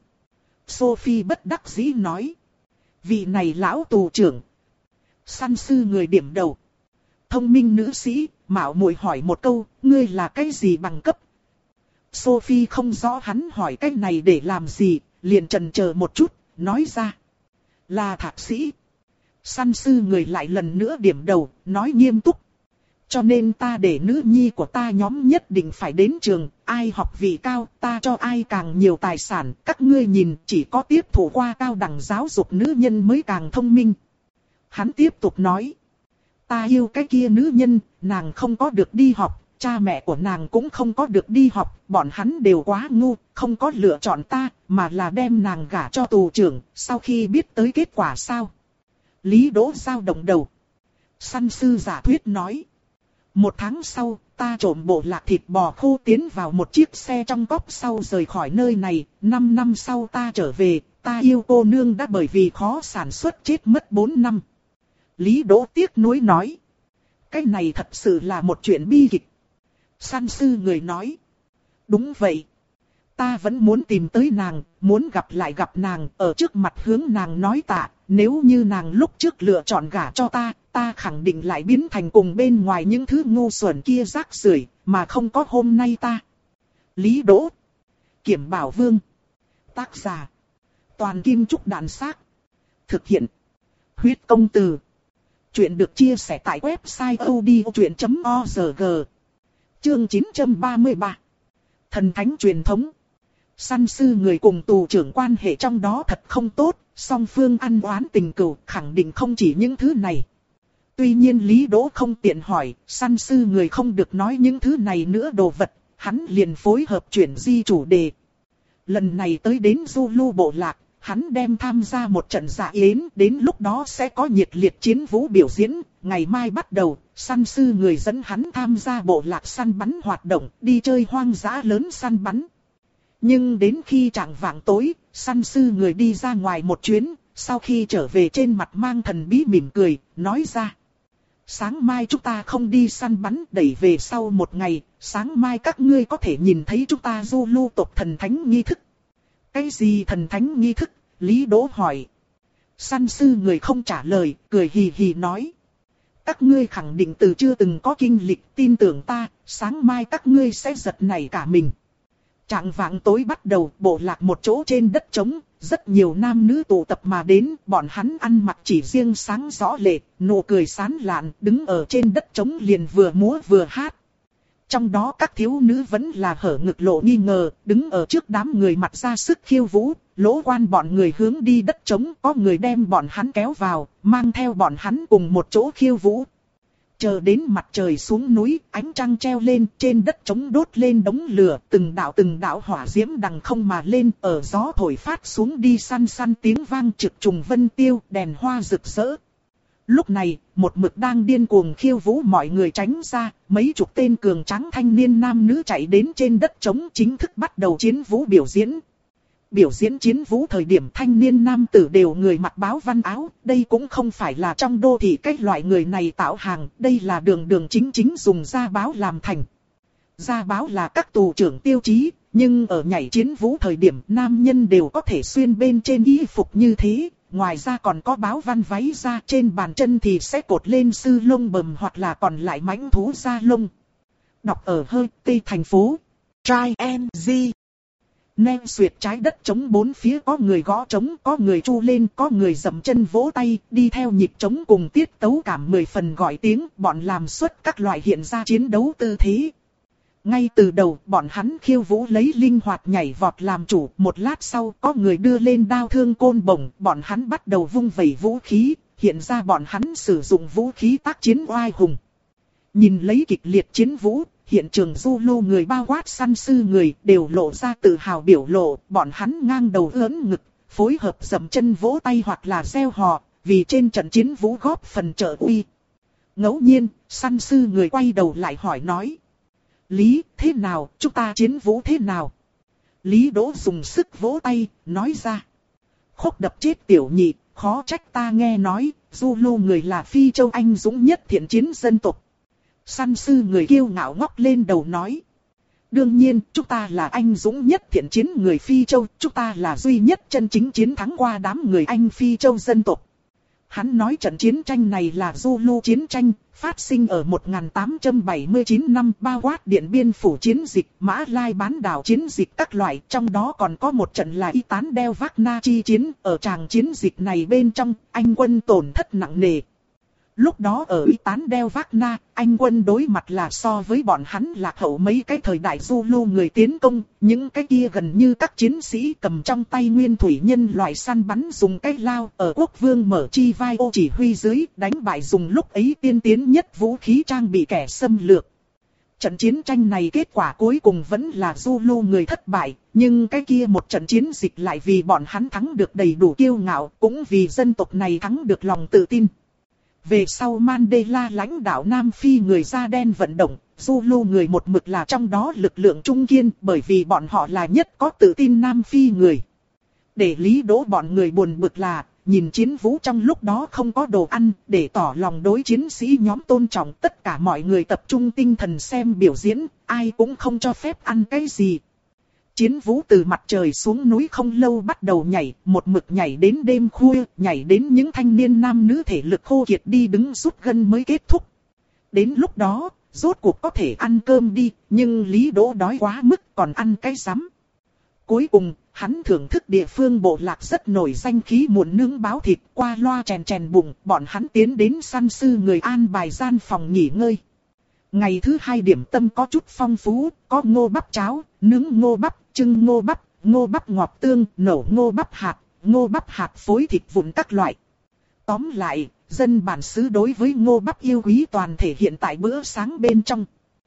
Sophie bất đắc dĩ nói. Vị này lão tù trưởng. Săn sư người điểm đầu. Thông minh nữ sĩ, mạo muội hỏi một câu, ngươi là cái gì bằng cấp? Sophie không rõ hắn hỏi cái này để làm gì, liền chần chờ một chút, nói ra. Là thạc sĩ. Săn sư người lại lần nữa điểm đầu, nói nghiêm túc. Cho nên ta để nữ nhi của ta nhóm nhất định phải đến trường, ai học vị cao, ta cho ai càng nhiều tài sản. Các ngươi nhìn, chỉ có tiếp thụ qua cao đẳng giáo dục nữ nhân mới càng thông minh. Hắn tiếp tục nói. Ta yêu cái kia nữ nhân, nàng không có được đi học, cha mẹ của nàng cũng không có được đi học, bọn hắn đều quá ngu, không có lựa chọn ta, mà là đem nàng gả cho tù trưởng, sau khi biết tới kết quả sao? Lý Đỗ dao động đầu. Săn sư giả thuyết nói. Một tháng sau, ta trộm bộ lạc thịt bò khô tiến vào một chiếc xe trong cốp sau rời khỏi nơi này, năm năm sau ta trở về, ta yêu cô nương đã bởi vì khó sản xuất chết mất bốn năm. Lý Đỗ tiếc nuối nói. Cái này thật sự là một chuyện bi kịch. Săn sư người nói. Đúng vậy. Ta vẫn muốn tìm tới nàng, muốn gặp lại gặp nàng, ở trước mặt hướng nàng nói tạ. Nếu như nàng lúc trước lựa chọn gả cho ta, ta khẳng định lại biến thành cùng bên ngoài những thứ ngu xuẩn kia rác rưởi, mà không có hôm nay ta. Lý Đỗ. Kiểm Bảo Vương. Tác giả. Toàn Kim Trúc Đàn Xác. Thực hiện. Huyết Công Từ. Chuyện được chia sẻ tại website odchuyện chấm org. Chương chín trăm ba mươi ba. Thần thánh truyền thống. Săn sư người cùng tù trưởng quan hệ trong đó thật không tốt, song phương ăn oán tình cừu, khẳng định không chỉ những thứ này. Tuy nhiên Lý Đỗ không tiện hỏi, săn sư người không được nói những thứ này nữa đồ vật, hắn liền phối hợp chuyển di chủ đề. Lần này tới đến Zulu bộ lạc, hắn đem tham gia một trận dạ yến, đến lúc đó sẽ có nhiệt liệt chiến vũ biểu diễn, ngày mai bắt đầu, săn sư người dẫn hắn tham gia bộ lạc săn bắn hoạt động, đi chơi hoang dã lớn săn bắn. Nhưng đến khi chạng vạng tối, săn sư người đi ra ngoài một chuyến, sau khi trở về trên mặt mang thần bí mỉm cười, nói ra. Sáng mai chúng ta không đi săn bắn, đẩy về sau một ngày, sáng mai các ngươi có thể nhìn thấy chúng ta Zulu tộc thần thánh nghi thức. Cái gì thần thánh nghi thức? Lý Đỗ hỏi. Săn sư người không trả lời, cười hì hì nói. Các ngươi khẳng định từ chưa từng có kinh lịch, tin tưởng ta, sáng mai các ngươi sẽ giật nảy cả mình. Trạng vạng tối bắt đầu, bộ lạc một chỗ trên đất trống, rất nhiều nam nữ tụ tập mà đến, bọn hắn ăn mặc chỉ riêng sáng rõ lệ, nụ cười sán lạn, đứng ở trên đất trống liền vừa múa vừa hát. Trong đó các thiếu nữ vẫn là hở ngực lộ nghi ngờ, đứng ở trước đám người mặt ra sức khiêu vũ, lỗ quan bọn người hướng đi đất trống, có người đem bọn hắn kéo vào, mang theo bọn hắn cùng một chỗ khiêu vũ. Chờ đến mặt trời xuống núi, ánh trăng treo lên, trên đất trống đốt lên đống lửa, từng đạo từng đạo hỏa diễm đằng không mà lên, ở gió thổi phát xuống đi săn săn tiếng vang trực trùng vân tiêu, đèn hoa rực rỡ. Lúc này, một mực đang điên cuồng khiêu vũ mọi người tránh ra, mấy chục tên cường tráng thanh niên nam nữ chạy đến trên đất trống chính thức bắt đầu chiến vũ biểu diễn. Biểu diễn chiến vũ thời điểm thanh niên nam tử đều người mặc báo văn áo, đây cũng không phải là trong đô thị cách loại người này tạo hàng, đây là đường đường chính chính dùng da báo làm thành. Da báo là các tù trưởng tiêu chí, nhưng ở nhảy chiến vũ thời điểm nam nhân đều có thể xuyên bên trên y phục như thế, ngoài ra còn có báo văn váy da, trên bàn chân thì sẽ cột lên sư lông bầm hoặc là còn lại mãnh thú da lông. Đọc ở hơi tây thành phố. Try and Z. Nem xuyệt trái đất trống bốn phía có người gõ trống, có người chu lên, có người dậm chân vỗ tay, đi theo nhịp trống cùng tiết tấu cảm mười phần gọi tiếng, bọn làm xuất các loại hiện ra chiến đấu tư thế. Ngay từ đầu, bọn hắn khiêu vũ lấy linh hoạt nhảy vọt làm chủ, một lát sau có người đưa lên đao thương côn bổng, bọn hắn bắt đầu vung vẩy vũ khí, hiện ra bọn hắn sử dụng vũ khí tác chiến oai hùng. Nhìn lấy kịch liệt chiến vũ, hiện trường Zulu người bao quát săn sư người đều lộ ra tự hào biểu lộ, bọn hắn ngang đầu ưỡn ngực, phối hợp dậm chân vỗ tay hoặc là reo hò, vì trên trận chiến vũ góp phần trợ uy. Ngẫu nhiên, săn sư người quay đầu lại hỏi nói. Lý, thế nào, chúng ta chiến vũ thế nào? Lý Đỗ dùng sức vỗ tay, nói ra. Khúc đập chết tiểu nhị, khó trách ta nghe nói, Zulu người là Phi Châu anh dũng nhất thiện chiến dân tộc. Săn sư người kiêu ngạo ngóc lên đầu nói. Đương nhiên, chúng ta là anh dũng nhất thiện chiến người Phi Châu, chúng ta là duy nhất chân chính chiến thắng qua đám người Anh Phi Châu dân tộc. Hắn nói trận chiến tranh này là Zulu chiến tranh, phát sinh ở một nghìn tám trăm bảy mươi chín năm, bao quát Điện Biên Phủ chiến dịch, Mã Lai bán đảo chiến dịch các loại, trong đó còn có một trận là Y Tán Đeo Vác Na chi chiến, ở tràng chiến dịch này bên trong, Anh quân tổn thất nặng nề. Lúc đó ở Y Tán Đeo Vác Na, Anh quân đối mặt là so với bọn hắn lạc hậu mấy cái thời đại Zulu người tiến công, những cái kia gần như các chiến sĩ cầm trong tay nguyên thủy nhân loại săn bắn dùng cái lao, ở quốc vương Mở Chi Vai Ô chỉ huy dưới, đánh bại dùng lúc ấy tiên tiến nhất vũ khí trang bị kẻ xâm lược. Trận chiến tranh này kết quả cuối cùng vẫn là Zulu người thất bại, nhưng cái kia một trận chiến dịch lại vì bọn hắn thắng được đầy đủ kiêu ngạo, cũng vì dân tộc này thắng được lòng tự tin. Về sau Mandela lãnh đạo Nam Phi người da đen vận động, Zulu người một mực là trong đó lực lượng trung kiên, bởi vì bọn họ là nhất có tự tin Nam Phi người. Để Lý Đỗ bọn người buồn bực là, nhìn chiến vũ trong lúc đó không có đồ ăn, để tỏ lòng đối chiến sĩ nhóm tôn trọng, tất cả mọi người tập trung tinh thần xem biểu diễn, ai cũng không cho phép ăn cái gì. Chiến vũ từ mặt trời xuống núi không lâu bắt đầu nhảy, một mực nhảy đến đêm khuya, nhảy đến những thanh niên nam nữ thể lực khô kiệt đi đứng rút gân mới kết thúc. Đến lúc đó, rốt cuộc có thể ăn cơm đi, nhưng Lý Đỗ đói quá mức còn ăn cái rắm. Cuối cùng, hắn thưởng thức địa phương bộ lạc rất nổi danh khí muộn nướng báo thịt, qua loa chèn chèn bụng, bọn hắn tiến đến săn sư người an bài gian phòng nghỉ ngơi. Ngày thứ hai điểm tâm có chút phong phú, có ngô bắp cháo, nướng ngô bắp, trưng ngô bắp, ngô bắp ngọt tương, nổ ngô bắp hạt, ngô bắp hạt phối thịt vụn các loại. Tóm lại, dân bản xứ đối với ngô bắp yêu quý toàn thể hiện tại bữa sáng bên trong.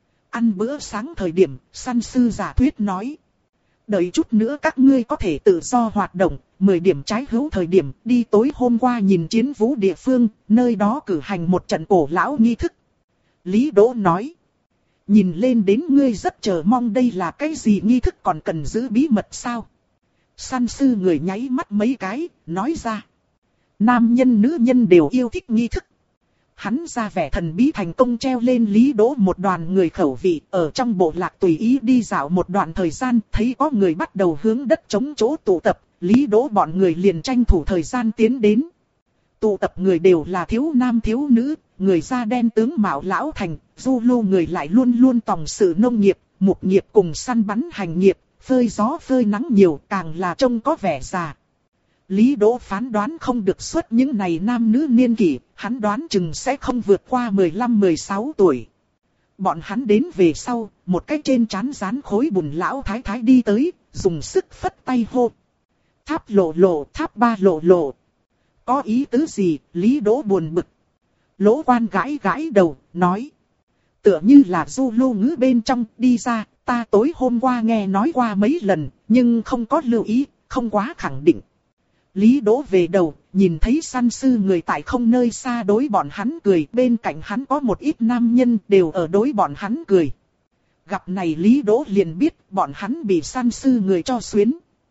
Ăn bữa sáng thời điểm, săn sư giả thuyết nói. Đợi chút nữa các ngươi có thể tự do hoạt động, mười điểm trái hữu thời điểm đi tối hôm qua nhìn chiến vũ địa phương, nơi đó cử hành một trận cổ lão nghi thức. Lý Đỗ nói. Nhìn lên đến ngươi rất chờ mong đây là cái gì nghi thức còn cần giữ bí mật sao? Săn sư người nháy mắt mấy cái, nói ra. Nam nhân nữ nhân đều yêu thích nghi thức. Hắn ra vẻ thần bí thành công treo lên Lý Đỗ một đoàn người khẩu vị, ở trong bộ lạc tùy ý đi dạo một đoạn thời gian, thấy có người bắt đầu hướng đất trống chỗ tụ tập, Lý Đỗ bọn người liền tranh thủ thời gian tiến đến. Tụ tập người đều là thiếu nam thiếu nữ, người da đen tướng mạo lão thành, Zulu người lại luôn luôn tòng sự nông nghiệp, mục nghiệp cùng săn bắn hành nghiệp, phơi gió phơi nắng nhiều, càng là trông có vẻ già. Lý Đỗ phán đoán không được xuất những này nam nữ niên kỷ, hắn đoán chừng sẽ không vượt qua mười lăm mười sáu tuổi. Bọn hắn đến về sau, một cái trên trán dán khối bùn lão thái thái đi tới, dùng sức phất tay hô. Tháp lộ lộ, tháp ba lộ lộ. Có ý tứ gì, Lý Đỗ buồn bực. Lỗ quan gãi gãi đầu, nói. Tựa như là Zulu ngữ bên trong, đi ra, ta tối hôm qua nghe nói qua mấy lần, nhưng không có lưu ý, không quá khẳng định. Lý Đỗ về đầu, nhìn thấy săn sư người tại không nơi xa đối bọn hắn cười, bên cạnh hắn có một ít nam nhân đều ở đối bọn hắn cười. Gặp này Lý Đỗ liền biết bọn hắn bị săn sư người cho xuyến.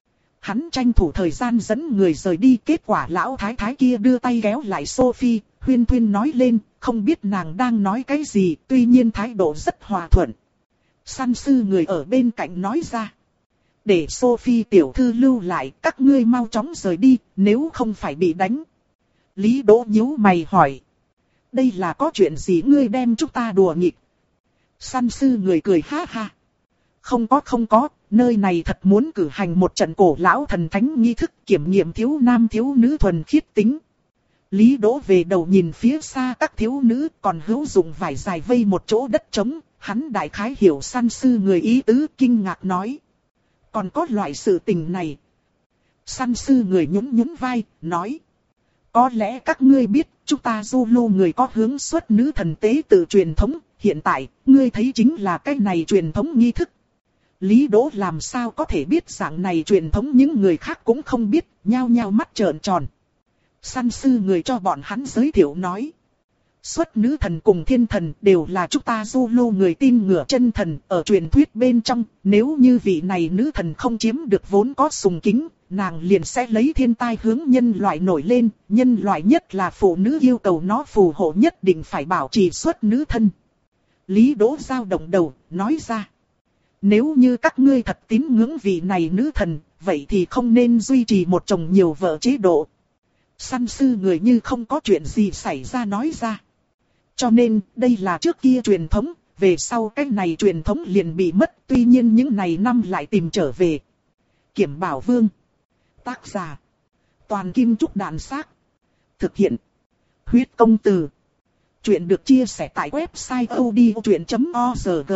Hắn tranh thủ thời gian dẫn người rời đi, kết quả lão thái thái kia đưa tay kéo lại Sophie, huyên thuyên nói lên, không biết nàng đang nói cái gì, tuy nhiên thái độ rất hòa thuận. Săn sư người ở bên cạnh nói ra. Để Sophie tiểu thư lưu lại, các ngươi mau chóng rời đi, nếu không phải bị đánh. Lý Đỗ nhíu mày hỏi. Đây là có chuyện gì ngươi đem chúng ta đùa nghịch? Săn sư người cười ha ha. Không có không có, nơi này thật muốn cử hành một trận cổ lão thần thánh nghi thức kiểm nghiệm thiếu nam thiếu nữ thuần khiết tính. Lý Đỗ về đầu nhìn phía xa các thiếu nữ còn hữu dụng vải dài vây một chỗ đất trống, hắn đại khái hiểu săn sư người ý tứ, kinh ngạc nói. Còn có loại sự tình này. Săn sư người nhún nhún vai, nói. Có lẽ các ngươi biết, chúng ta Zulu người có hướng xuất nữ thần tế tự truyền thống, hiện tại, ngươi thấy chính là cái này truyền thống nghi thức. Lý Đỗ làm sao có thể biết dạng này truyền thống những người khác cũng không biết, nhao nhao mắt trợn tròn. Săn sư người cho bọn hắn giới thiệu nói. Xuất nữ thần cùng thiên thần đều là chúng ta Zulu người tin ngửa chân thần, ở truyền thuyết bên trong, nếu như vị này nữ thần không chiếm được vốn có sùng kính, nàng liền sẽ lấy thiên tai hướng nhân loại nổi lên, nhân loại nhất là phụ nữ yêu cầu nó phù hộ nhất định phải bảo trì xuất nữ thân. Lý Đỗ dao động đầu, nói ra. Nếu như các ngươi thật tín ngưỡng vị này nữ thần, vậy thì không nên duy trì một chồng nhiều vợ chế độ. Săn sư người như không có chuyện gì xảy ra nói ra. Cho nên, đây là trước kia truyền thống, về sau cái này truyền thống liền bị mất, tuy nhiên những này năm lại tìm trở về. Kiểm Bảo Vương. Tác giả. Toàn Kim Trúc Đàn Xác. Thực hiện. Huyết Công Từ. Chuyện được chia sẻ tại website odchuyện chấm org.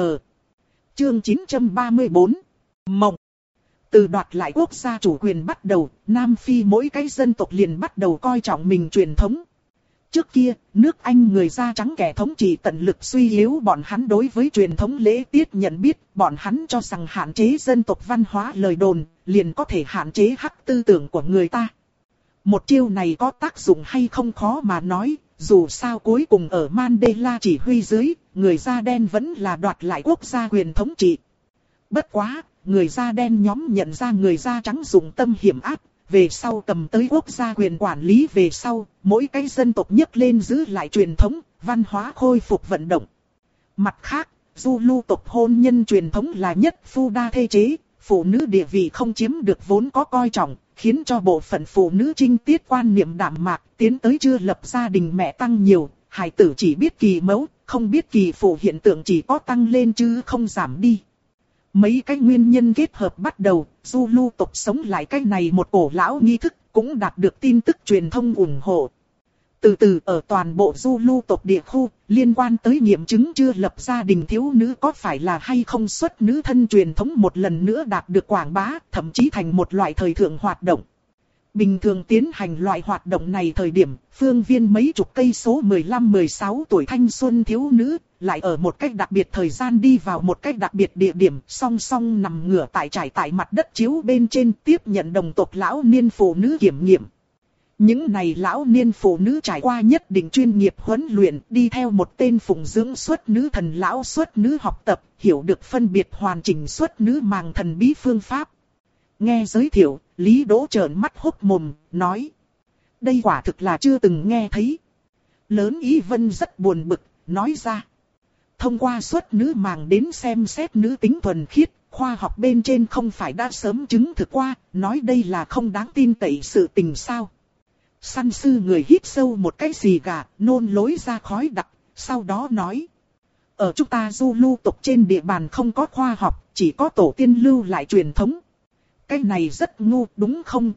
Chương chín trăm ba mươi tư. Mộng. Từ đoạt lại quốc gia chủ quyền bắt đầu, Nam Phi mỗi cái dân tộc liền bắt đầu coi trọng mình truyền thống. Trước kia, nước Anh người da trắng kẻ thống trị tận lực suy yếu bọn hắn đối với truyền thống lễ tiết nhận biết, bọn hắn cho rằng hạn chế dân tộc văn hóa lời đồn, liền có thể hạn chế hắc tư tưởng của người ta. Một chiêu này có tác dụng hay không khó mà nói, dù sao cuối cùng ở Mandela chỉ huy dưới, người da đen vẫn là đoạt lại quốc gia quyền thống trị. Bất quá, người da đen nhóm nhận ra người da trắng dùng tâm hiểm ác, về sau cầm tới quốc gia quyền quản lý về sau, mỗi cái dân tộc nhấc lên giữ lại truyền thống, văn hóa khôi phục vận động. Mặt khác, Zulu tộc hôn nhân truyền thống là nhất phu đa thê chế, phụ nữ địa vị không chiếm được vốn có coi trọng, khiến cho bộ phận phụ nữ trinh tiết quan niệm đạm mạc, tiến tới chưa lập gia đình mẹ tăng nhiều, hài tử chỉ biết kỳ mẫu, không biết kỳ phụ hiện tượng chỉ có tăng lên chứ không giảm đi. Mấy cái nguyên nhân kết hợp bắt đầu, Zulu tộc sống lại cái này một cổ lão nghi thức, cũng đạt được tin tức truyền thông ủng hộ. Từ từ ở toàn bộ Zulu tộc địa khu, liên quan tới nghiệm chứng chưa lập gia đình thiếu nữ có phải là hay không xuất nữ thân truyền thống một lần nữa đạt được quảng bá, thậm chí thành một loại thời thượng hoạt động. Bình thường tiến hành loại hoạt động này thời điểm, phương viên mấy chục cây số mười lăm mười sáu tuổi thanh xuân thiếu nữ, lại ở một cách đặc biệt thời gian đi vào một cách đặc biệt địa điểm, song song nằm ngửa tại trải tại mặt đất chiếu bên trên tiếp nhận đồng tộc lão niên phụ nữ kiểm nghiệm. Những này lão niên phụ nữ trải qua nhất định chuyên nghiệp huấn luyện, đi theo một tên phụng dưỡng xuất nữ thần lão xuất nữ học tập, hiểu được phân biệt hoàn chỉnh xuất nữ màng thần bí phương pháp. Nghe giới thiệu, Lý Đỗ trợn mắt hốc mồm, nói. Đây quả thực là chưa từng nghe thấy. Lớn Ý Vân rất buồn bực, nói ra. Thông qua xuất nữ màng đến xem xét nữ tính thuần khiết, khoa học bên trên không phải đã sớm chứng thực qua, nói đây là không đáng tin cậy sự tình sao. Săn sư người hít sâu một cái xì gà, nôn lối ra khói đặc, sau đó nói. Ở chúng ta Zulu tộc trên địa bàn không có khoa học, chỉ có tổ tiên lưu lại truyền thống. Cái này rất ngu đúng không?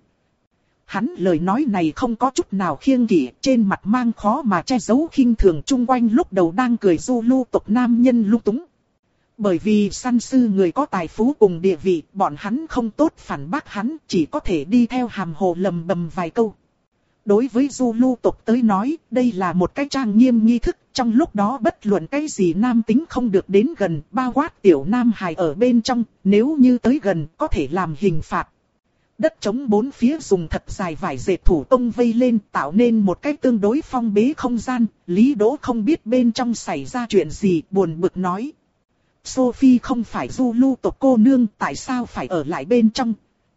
Hắn lời nói này không có chút nào khiêng kỵ, trên mặt mang khó mà che giấu khinh thường, chung quanh lúc đầu đang cười Zulu tộc nam nhân lung túng. Bởi vì săn sư người có tài phú cùng địa vị, bọn hắn không tốt phản bác hắn, chỉ có thể đi theo hàm hồ lầm bầm vài câu. Đối với Zulu tộc tới nói, đây là một cái trang nghiêm nghi thức, trong lúc đó bất luận cái gì nam tính không được đến gần, bao quát tiểu nam hài ở bên trong, nếu như tới gần có thể làm hình phạt. Đất trống bốn phía dùng thật dài vải dệt thủ công vây lên, tạo nên một cái tương đối phong bế không gian. Lý Đỗ không biết bên trong xảy ra chuyện gì, buồn bực nói. Sophie không phải Zulu tộc cô nương, tại sao phải ở lại bên trong?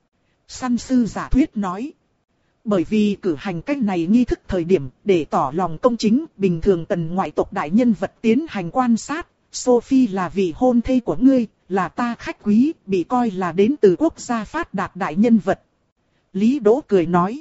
Săn sư giả thuyết nói. Bởi vì cử hành cách này nghi thức thời điểm, để tỏ lòng công chính, bình thường tần ngoại tộc đại nhân vật tiến hành quan sát. Sophie là vị hôn thê của ngươi, là ta khách quý, bị coi là đến từ quốc gia phát đạt đại nhân vật. Lý Đỗ cười nói.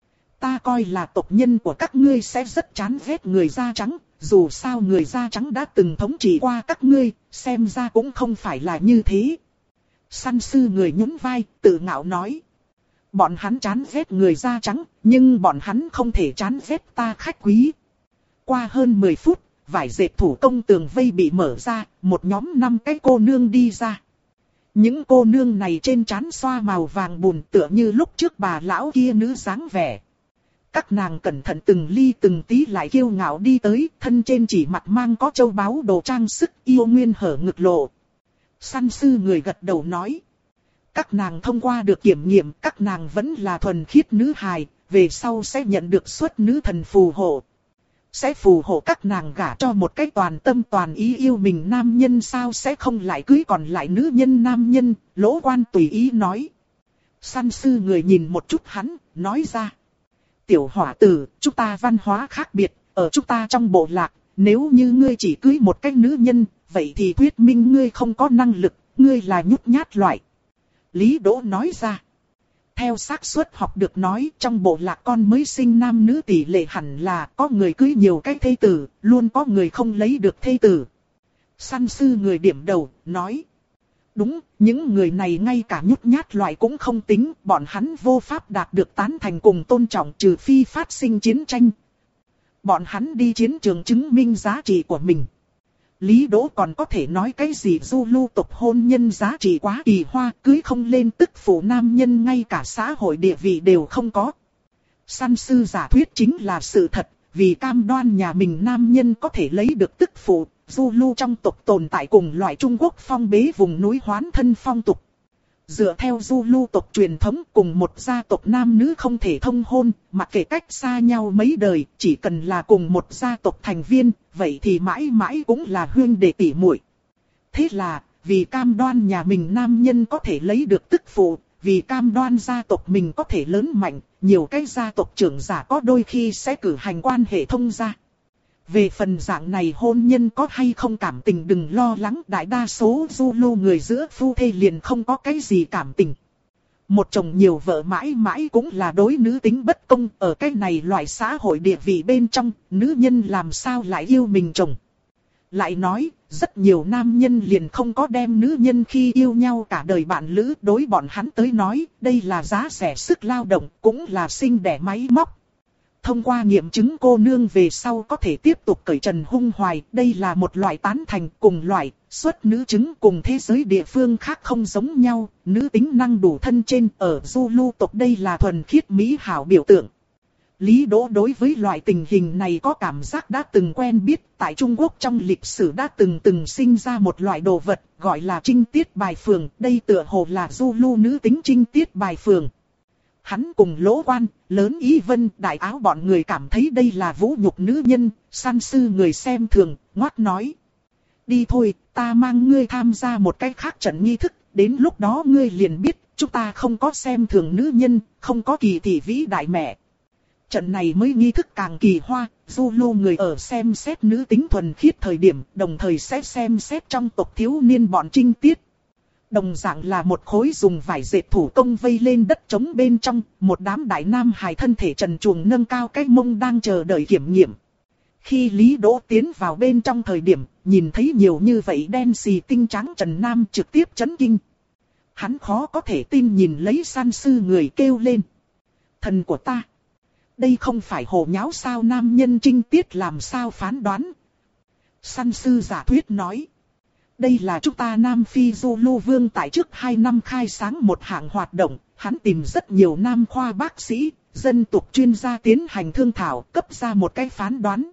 Ta coi là tộc nhân của các ngươi sẽ rất chán ghét người da trắng, dù sao người da trắng đã từng thống trị qua các ngươi, xem ra cũng không phải là như thế. Săn sư người nhún vai, tự ngạo nói. Bọn hắn chán ghét người da trắng, nhưng bọn hắn không thể chán ghét ta khách quý. Qua hơn mười phút, vải dệt thủ công tường vây bị mở ra, một nhóm năm cái cô nương đi ra. Những cô nương này trên trán xoa màu vàng bùn tựa như lúc trước bà lão kia nữ dáng vẻ. Các nàng cẩn thận từng ly từng tí lại kiêu ngạo đi tới, thân trên chỉ mặt mang có châu báu đồ trang sức yêu nguyên hở ngực lộ. Săn sư người gật đầu nói. Các nàng thông qua được kiểm nghiệm, các nàng vẫn là thuần khiết nữ hài, về sau sẽ nhận được xuất nữ thần phù hộ. Sẽ phù hộ các nàng gả cho một cái toàn tâm toàn ý yêu mình nam nhân, sao sẽ không lại cưới còn lại nữ nhân nam nhân, Lỗ Quan tùy ý nói. Săn sư người nhìn một chút hắn, nói ra. Tiểu hỏa tử, chúng ta văn hóa khác biệt, ở chúng ta trong bộ lạc, nếu như ngươi chỉ cưới một cái nữ nhân, vậy thì thuyết minh ngươi không có năng lực, ngươi là nhút nhát loại. Lý Đỗ nói ra. Theo xác suất học được nói, trong bộ lạc con mới sinh nam nữ tỷ lệ hẳn là có người cưới nhiều cái thê tử, luôn có người không lấy được thê tử. Săn sư người điểm đầu, nói. Đúng, những người này ngay cả nhút nhát loại cũng không tính, bọn hắn vô pháp đạt được tán thành cùng tôn trọng trừ phi phát sinh chiến tranh. Bọn hắn đi chiến trường chứng minh giá trị của mình. Lý Đỗ còn có thể nói cái gì Zulu tộc hôn nhân giá trị quá kỳ hoa, cưới không lên tức phụ nam nhân ngay cả xã hội địa vị đều không có. Săn sư giả thuyết chính là sự thật, vì cam đoan nhà mình nam nhân có thể lấy được tức phụ, Zulu trong tộc tồn tại cùng loại Trung Quốc phong bế vùng núi hoán thân phong tục. Dựa theo Zulu tộc truyền thống cùng một gia tộc nam nữ không thể thông hôn, mặc kệ cách xa nhau mấy đời, chỉ cần là cùng một gia tộc thành viên, vậy thì mãi mãi cũng là huynh đệ tỷ muội. Thế là, vì cam đoan nhà mình nam nhân có thể lấy được tức phụ, vì cam đoan gia tộc mình có thể lớn mạnh, nhiều cái gia tộc trưởng giả có đôi khi sẽ cử hành quan hệ thông gia. Về phần dạng này hôn nhân có hay không cảm tình đừng lo lắng, đại đa số Zulu người giữa phu thê liền không có cái gì cảm tình. Một chồng nhiều vợ mãi mãi cũng là đối nữ tính bất công, ở cái này loại xã hội địa vị bên trong, nữ nhân làm sao lại yêu mình chồng. Lại nói, rất nhiều nam nhân liền không có đem nữ nhân khi yêu nhau cả đời bạn lữ, đối bọn hắn tới nói, đây là giá rẻ sức lao động, cũng là sinh đẻ máy móc. Thông qua nghiệm chứng cô nương về sau có thể tiếp tục cởi trần hung hoài, đây là một loại tán thành cùng loại, xuất nữ chứng cùng thế giới địa phương khác không giống nhau, nữ tính năng đủ thân trên, ở Zulu tộc đây là thuần khiết mỹ hảo biểu tượng. Lý Đỗ đối với loại tình hình này có cảm giác đã từng quen biết, tại Trung Quốc trong lịch sử đã từng từng sinh ra một loại đồ vật, gọi là trinh tiết bài phường, đây tựa hồ là Zulu nữ tính trinh tiết bài phường. Hắn cùng Lỗ Quan, Lớn Ý Vân, Đại Áo bọn người cảm thấy đây là vũ nhục nữ nhân, săn sư người xem thường, ngoắt nói. Đi thôi, ta mang ngươi tham gia một cái khác trận nghi thức, đến lúc đó ngươi liền biết, chúng ta không có xem thường nữ nhân, không có kỳ thị vĩ đại mẹ. Trận này mới nghi thức càng kỳ hoa, Zulu người ở xem xét nữ tính thuần khiết thời điểm, đồng thời sẽ xem xét trong tộc thiếu niên bọn trinh tiết. Đồng dạng là một khối dùng vải dệt thủ công vây lên đất trống bên trong, một đám đại nam hài thân thể trần truồng nâng cao cái mông đang chờ đợi kiểm nghiệm. Khi Lý Đỗ tiến vào bên trong thời điểm, nhìn thấy nhiều như vậy đen xì tinh trắng trần nam trực tiếp chấn kinh. Hắn khó có thể tin nhìn lấy săn sư người kêu lên. Thần của ta! Đây không phải hồ nháo sao, nam nhân trinh tiết làm sao phán đoán? Săn sư giả thuyết nói. Đây là chúng ta Nam Phi Zulu Vương tại trước hai năm khai sáng một hạng hoạt động, hắn tìm rất nhiều nam khoa bác sĩ, dân tục chuyên gia tiến hành thương thảo, cấp ra một cái phán đoán.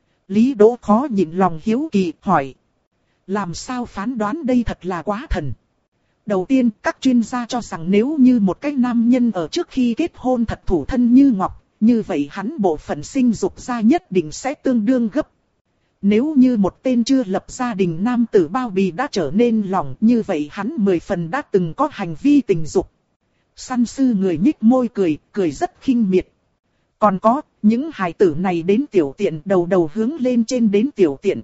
Lý Đỗ khó nhịn lòng hiếu kỳ, hỏi. Làm sao phán đoán, đây thật là quá thần. Đầu tiên, các chuyên gia cho rằng nếu như một cái nam nhân ở trước khi kết hôn thật thủ thân như ngọc, như vậy hắn bộ phận sinh dục ra nhất định sẽ tương đương gấp. Nếu như một tên chưa lập gia đình nam tử bao bì đã trở nên lỏng, như vậy hắn mười phần đã từng có hành vi tình dục. Săn sư người nhích môi cười, cười rất khinh miệt. Còn có, những hài tử này đến tiểu tiện đầu đầu hướng lên trên đến tiểu tiện.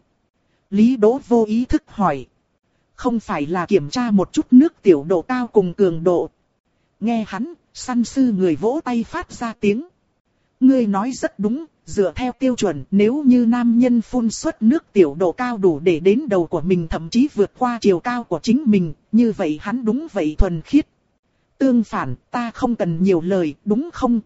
Lý Đỗ vô ý thức hỏi. Không phải là kiểm tra một chút nước tiểu độ cao cùng cường độ. Nghe hắn, săn sư người vỗ tay phát ra tiếng. Ngươi nói rất đúng. Dựa theo tiêu chuẩn, nếu như nam nhân phun xuất nước tiểu độ cao đủ để đến đầu của mình, thậm chí vượt qua chiều cao của chính mình, như vậy hắn đúng vậy thuần khiết. Tương phản, ta không cần nhiều lời, đúng không?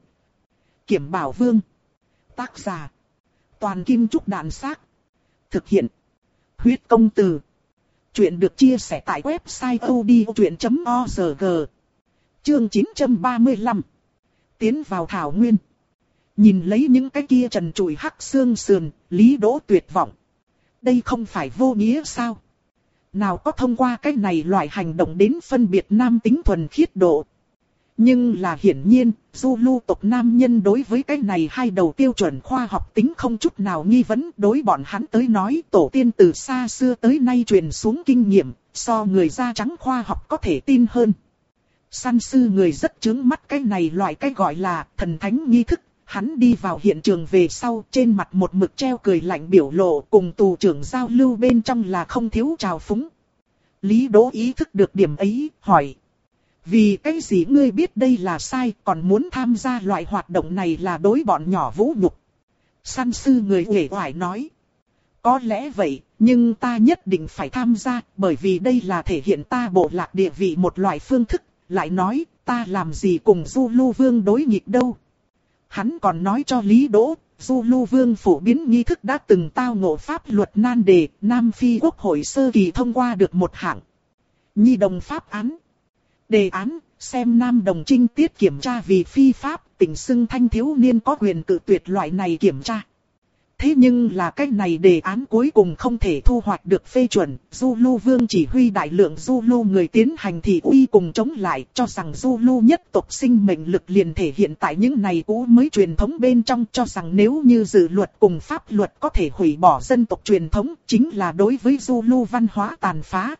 Kiểm Bảo Vương. Tác giả. Toàn Kim Trúc Đạn Xác. Thực hiện. Huyết Công Từ. Chuyện được chia sẻ tại website odchuyện chấm org. Chương chín trăm ba mươi lăm. Tiến vào Thảo Nguyên. Nhìn lấy những cái kia trần trụi hắc xương sườn, Lý Đỗ tuyệt vọng. Đây không phải vô nghĩa sao? Nào có thông qua cái này loại hành động đến phân biệt nam tính thuần khiết độ. Nhưng là hiển nhiên, Zulu tộc nam nhân đối với cái này hai đầu tiêu chuẩn khoa học tính không chút nào nghi vấn. Đối bọn hắn tới nói, tổ tiên từ xa xưa tới nay truyền xuống kinh nghiệm, so người da trắng khoa học có thể tin hơn. Săn sư người rất chướng mắt cái này loại cái gọi là thần thánh nghi thức. Hắn đi vào hiện trường về sau, trên mặt một mực treo cười lạnh biểu lộ, cùng tù trưởng giao lưu bên trong là không thiếu trào phúng. Lý Đỗ ý thức được điểm ấy, hỏi. Vì cái gì ngươi biết đây là sai, còn muốn tham gia loại hoạt động này là đối bọn nhỏ vũ nhục. Săn sư người uể oải nói. Có lẽ vậy, nhưng ta nhất định phải tham gia, bởi vì đây là thể hiện ta bộ lạc địa vị một loại phương thức. Lại nói, ta làm gì cùng Zulu Vương đối nghịch đâu. Hắn còn nói cho Lý Đỗ, Zulu Vương phổ biến nghi thức đã từng tao ngộ pháp luật nan đề, Nam Phi Quốc hội sơ kỳ thông qua được một hạng nhi đồng pháp án. Đề án, xem nam đồng trinh tiết kiểm tra vì phi pháp, tỉnh xưng thanh thiếu niên có quyền cự tuyệt loại này kiểm tra. Thế nhưng là cái này đề án cuối cùng không thể thu hoạch được phê chuẩn, Zulu Vương chỉ huy đại lượng Zulu người tiến hành thị uy cùng chống lại, cho rằng Zulu nhất tộc sinh mệnh lực liền thể hiện tại những này cũ mới truyền thống bên trong, cho rằng nếu như dự luật cùng pháp luật có thể hủy bỏ dân tộc truyền thống, chính là đối với Zulu văn hóa tàn phá.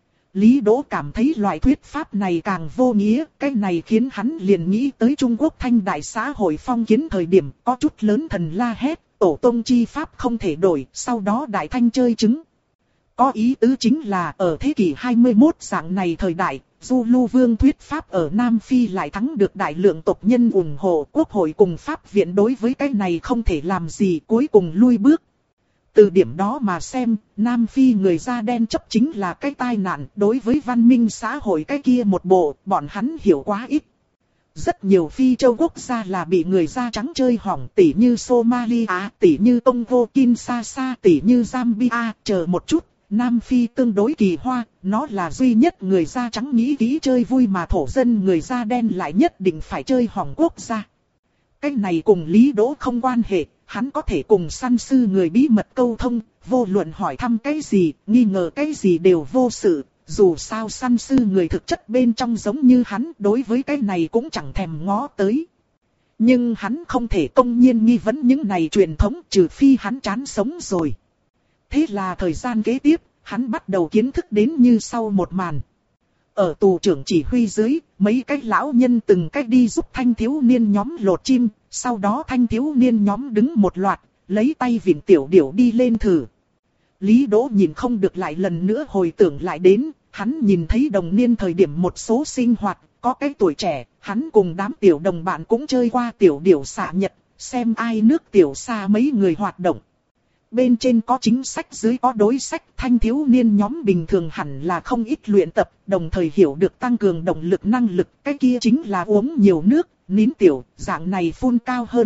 Lý Đỗ cảm thấy loại thuyết pháp này càng vô nghĩa, cái này khiến hắn liền nghĩ tới Trung Quốc thanh đại xã hội phong kiến thời điểm có chút lớn thần la hét. Tổ tông chi pháp không thể đổi, sau đó đại thanh chơi trứng. Có ý tứ chính là ở thế kỷ hai mươi mốt dạng này thời đại, Zulu Vương thuyết pháp ở Nam Phi lại thắng được đại lượng tộc nhân ủng hộ, quốc hội cùng pháp viện đối với cái này không thể làm gì, cuối cùng lui bước. Từ điểm đó mà xem, Nam Phi người da đen chấp chính là cái tai nạn, đối với văn minh xã hội cái kia một bộ, bọn hắn hiểu quá ít. Rất nhiều Phi châu quốc gia là bị người da trắng chơi hỏng, tỉ như Somalia, tỉ như Congo Kinshasa, tỉ như Zambia, chờ một chút, Nam Phi tương đối kỳ hoa, nó là duy nhất người da trắng nghĩ kỹ chơi vui mà thổ dân người da đen lại nhất định phải chơi hỏng quốc gia. Cái này cùng Lý Đỗ không quan hệ, hắn có thể cùng săn sư người bí mật câu thông, vô luận hỏi thăm cái gì, nghi ngờ cái gì đều vô sự. Dù sao săn sư người thực chất bên trong giống như hắn, đối với cái này cũng chẳng thèm ngó tới. Nhưng hắn không thể công nhiên nghi vấn những này truyền thống, trừ phi hắn chán sống rồi. Thế là thời gian kế tiếp, hắn bắt đầu kiến thức đến như sau một màn. Ở tù trưởng chỉ huy dưới, mấy cái lão nhân từng cách đi giúp thanh thiếu niên nhóm lột chim, sau đó thanh thiếu niên nhóm đứng một loạt, lấy tay vịn tiểu điểu đi lên thử. Lý Đỗ nhìn không được lại lần nữa hồi tưởng lại đến, hắn nhìn thấy đồng niên thời điểm một số sinh hoạt, có cái tuổi trẻ, hắn cùng đám tiểu đồng bạn cũng chơi qua tiểu điểu xạ nhật, xem ai nước tiểu xa mấy người hoạt động. Bên trên có chính sách dưới có đối sách, thanh thiếu niên nhóm bình thường hẳn là không ít luyện tập, đồng thời hiểu được tăng cường động lực năng lực, cái kia chính là uống nhiều nước, nín tiểu, dạng này phun cao hơn.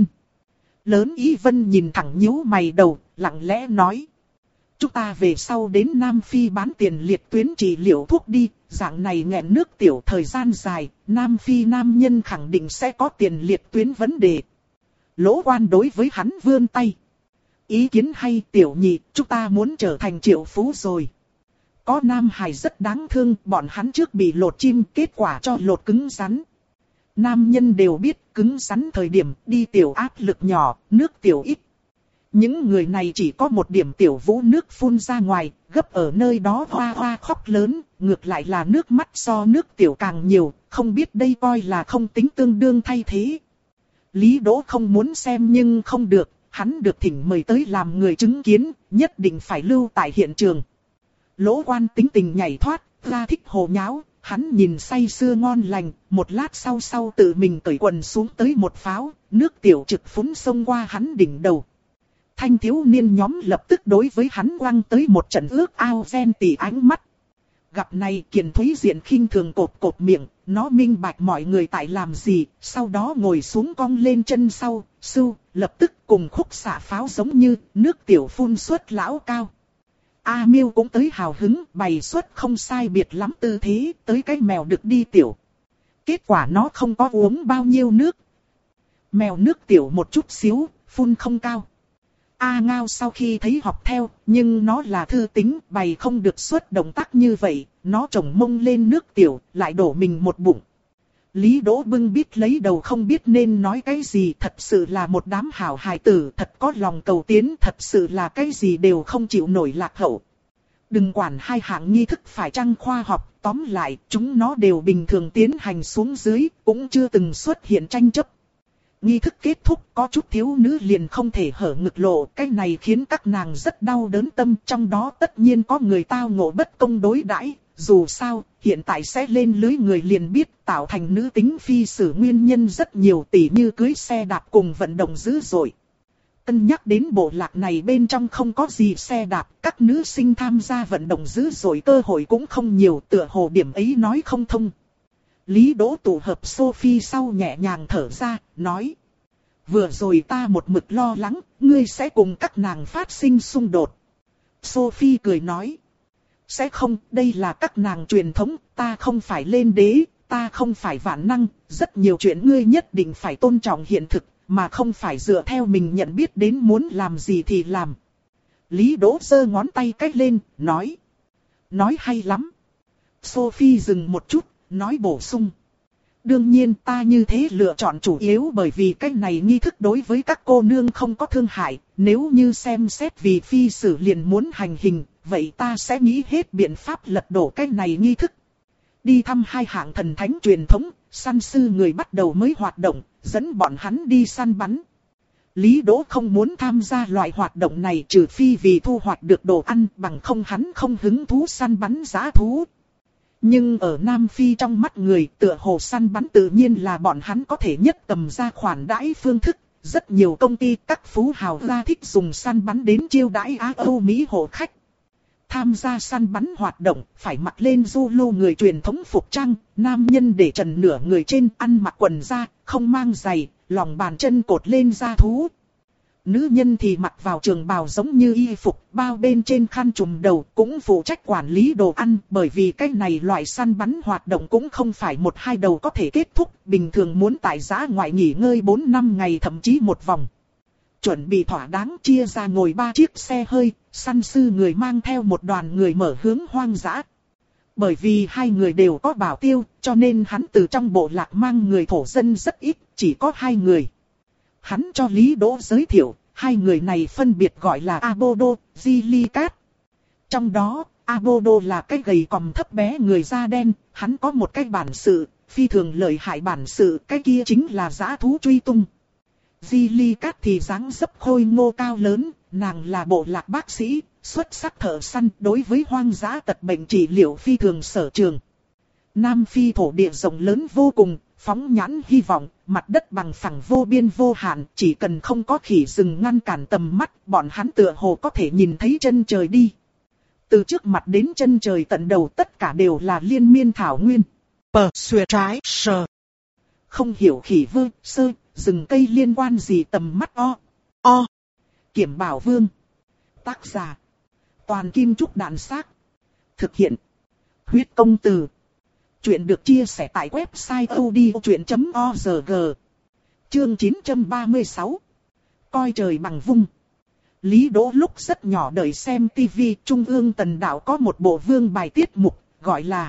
Lớn Ý Vân nhìn thẳng nhíu mày đầu, lặng lẽ nói. Chúng ta về sau đến Nam Phi bán tiền liệt tuyến trị liệu thuốc đi, dạng này nghẹn nước tiểu thời gian dài, Nam Phi nam nhân khẳng định sẽ có tiền liệt tuyến vấn đề. Lỗ Quan đối với hắn vươn tay. Ý kiến hay tiểu nhị, chúng ta muốn trở thành triệu phú rồi. Có Nam Hải rất đáng thương, bọn hắn trước bị lột chim, kết quả cho lột cứng rắn. Nam nhân đều biết cứng rắn thời điểm đi tiểu áp lực nhỏ, nước tiểu ít. Những người này chỉ có một điểm tiểu vũ nước phun ra ngoài, gấp ở nơi đó hoa hoa khóc lớn, ngược lại là nước mắt so nước tiểu càng nhiều, không biết đây coi là không tính tương đương thay thế. Lý Đỗ không muốn xem nhưng không được, hắn được thỉnh mời tới làm người chứng kiến, nhất định phải lưu tại hiện trường. Lỗ Quan tính tình nhảy thoát, ra thích hồ nháo, hắn nhìn say sưa ngon lành, một lát sau sau tự mình cởi quần xuống tới một pháo, nước tiểu trực phúng xông qua hắn đỉnh đầu. Thanh thiếu niên nhóm lập tức đối với hắn quăng tới một trận ước ao ghen tị ánh mắt. Gặp này Kiền Thúy Diện khinh thường cột cột miệng, nó minh bạch mọi người tại làm gì, sau đó ngồi xuống cong lên chân sau, sưu, lập tức cùng khúc xạ pháo giống như nước tiểu phun suốt lão cao. A Miêu cũng tới hào hứng, bày suốt không sai biệt lắm tư thế, tới cái mèo được đi tiểu. Kết quả nó không có uống bao nhiêu nước. Mèo nước tiểu một chút xíu, phun không cao. A Ngao sau khi thấy học theo, nhưng nó là thư tính, bày không được suốt động tác như vậy, nó trồng mông lên nước tiểu, lại đổ mình một bụng. Lý Đỗ bưng biết lấy đầu không biết nên nói cái gì, thật sự là một đám hảo hài tử, thật có lòng cầu tiến, thật sự là cái gì đều không chịu nổi lạc hậu. Đừng quản hai hạng nghi thức phải chăng khoa học, tóm lại, chúng nó đều bình thường tiến hành xuống dưới, cũng chưa từng xuất hiện tranh chấp. Nghi thức kết thúc, có chút thiếu nữ liền không thể hở ngực lộ, cái này khiến các nàng rất đau đớn tâm, trong đó tất nhiên có người tao ngộ bất công đối đãi, dù sao, hiện tại sẽ lên lưới người liền biết tạo thành nữ tính phi sử nguyên nhân rất nhiều, tỉ như cưới xe đạp cùng vận động dữ dội. Cân nhắc đến bộ lạc này bên trong không có gì xe đạp, các nữ sinh tham gia vận động dữ dội cơ hội cũng không nhiều, tựa hồ điểm ấy nói không thông. Lý Đỗ tụ hợp Sophie sau nhẹ nhàng thở ra, nói. Vừa rồi ta một mực lo lắng, ngươi sẽ cùng các nàng phát sinh xung đột. Sophie cười nói. Sẽ không, đây là các nàng truyền thống, ta không phải lên đế, ta không phải vạn năng, rất nhiều chuyện ngươi nhất định phải tôn trọng hiện thực, mà không phải dựa theo mình nhận biết đến muốn làm gì thì làm. Lý Đỗ giơ ngón tay cách lên, nói. Nói hay lắm. Sophie dừng một chút, nói bổ sung. Đương nhiên ta như thế lựa chọn chủ yếu bởi vì cái này nghi thức đối với các cô nương không có thương hại, nếu như xem xét vì phi sử liền muốn hành hình, vậy ta sẽ nghĩ hết biện pháp lật đổ cái này nghi thức. Đi thăm hai hạng thần thánh truyền thống, săn sư người bắt đầu mới hoạt động, dẫn bọn hắn đi săn bắn. Lý Đỗ không muốn tham gia loại hoạt động này trừ phi vì thu hoạch được đồ ăn, bằng không hắn không hứng thú săn bắn dã thú. Nhưng ở Nam Phi trong mắt người, tựa hồ săn bắn tự nhiên là bọn hắn có thể nhất cầm ra khoản đãi phương thức. Rất nhiều công ty, các phú hào ra thích dùng săn bắn đến chiêu đãi Á Âu Mỹ hộ khách. Tham gia săn bắn hoạt động, phải mặc lên Zulu người truyền thống phục trang, nam nhân để trần nửa người trên, ăn mặc quần da, không mang giày, lòng bàn chân cột lên da thú. Nữ nhân thì mặc vào trường bào giống như y phục, bao bên trên khăn trùm đầu, cũng phụ trách quản lý đồ ăn, bởi vì cái này loại săn bắn hoạt động cũng không phải một hai đầu có thể kết thúc, bình thường muốn tại giã ngoại nghỉ ngơi bốn năm ngày thậm chí một vòng. Chuẩn bị thỏa đáng chia ra ngồi ba chiếc xe hơi, săn sư người mang theo một đoàn người mở hướng hoang dã. Bởi vì hai người đều có bảo tiêu, cho nên hắn từ trong bộ lạc mang người thổ dân rất ít, chỉ có hai người. Hắn cho Lý Đỗ giới thiệu, hai người này phân biệt gọi là Abodo, Zilicat. Trong đó, Abodo là cái gầy còm thấp bé người da đen, hắn có một cái bản sự, phi thường lợi hại bản sự, cái kia chính là dã thú truy tung. Zilicat thì dáng dấp khôi ngô cao lớn, nàng là bộ lạc bác sĩ, xuất sắc thợ săn, đối với hoang dã tật bệnh trị liệu phi thường sở trường. Nam Phi thổ địa rộng lớn vô cùng, phóng nhãn hy vọng, mặt đất bằng phẳng vô biên vô hạn, chỉ cần không có khỉ rừng ngăn cản tầm mắt, bọn hắn tựa hồ có thể nhìn thấy chân trời đi. Từ trước mặt đến chân trời tận đầu tất cả đều là liên miên thảo nguyên. Pờ, xuề trái, sờ. Không hiểu khỉ vơ, sơ, rừng cây liên quan gì tầm mắt o. O. Kiểm Bảo Vương. Tác giả. Toàn Kim Trúc Đạn Xác. Thực hiện. Huyết Công Từ. Chuyện được chia sẻ tại website odchuyện chấm org. Chương chín trăm ba mươi sáu. Coi trời bằng vung. Lý Đỗ lúc rất nhỏ đợi xem tivi, Trung ương Tần Đạo có một bộ vương bài tiết mục, gọi là.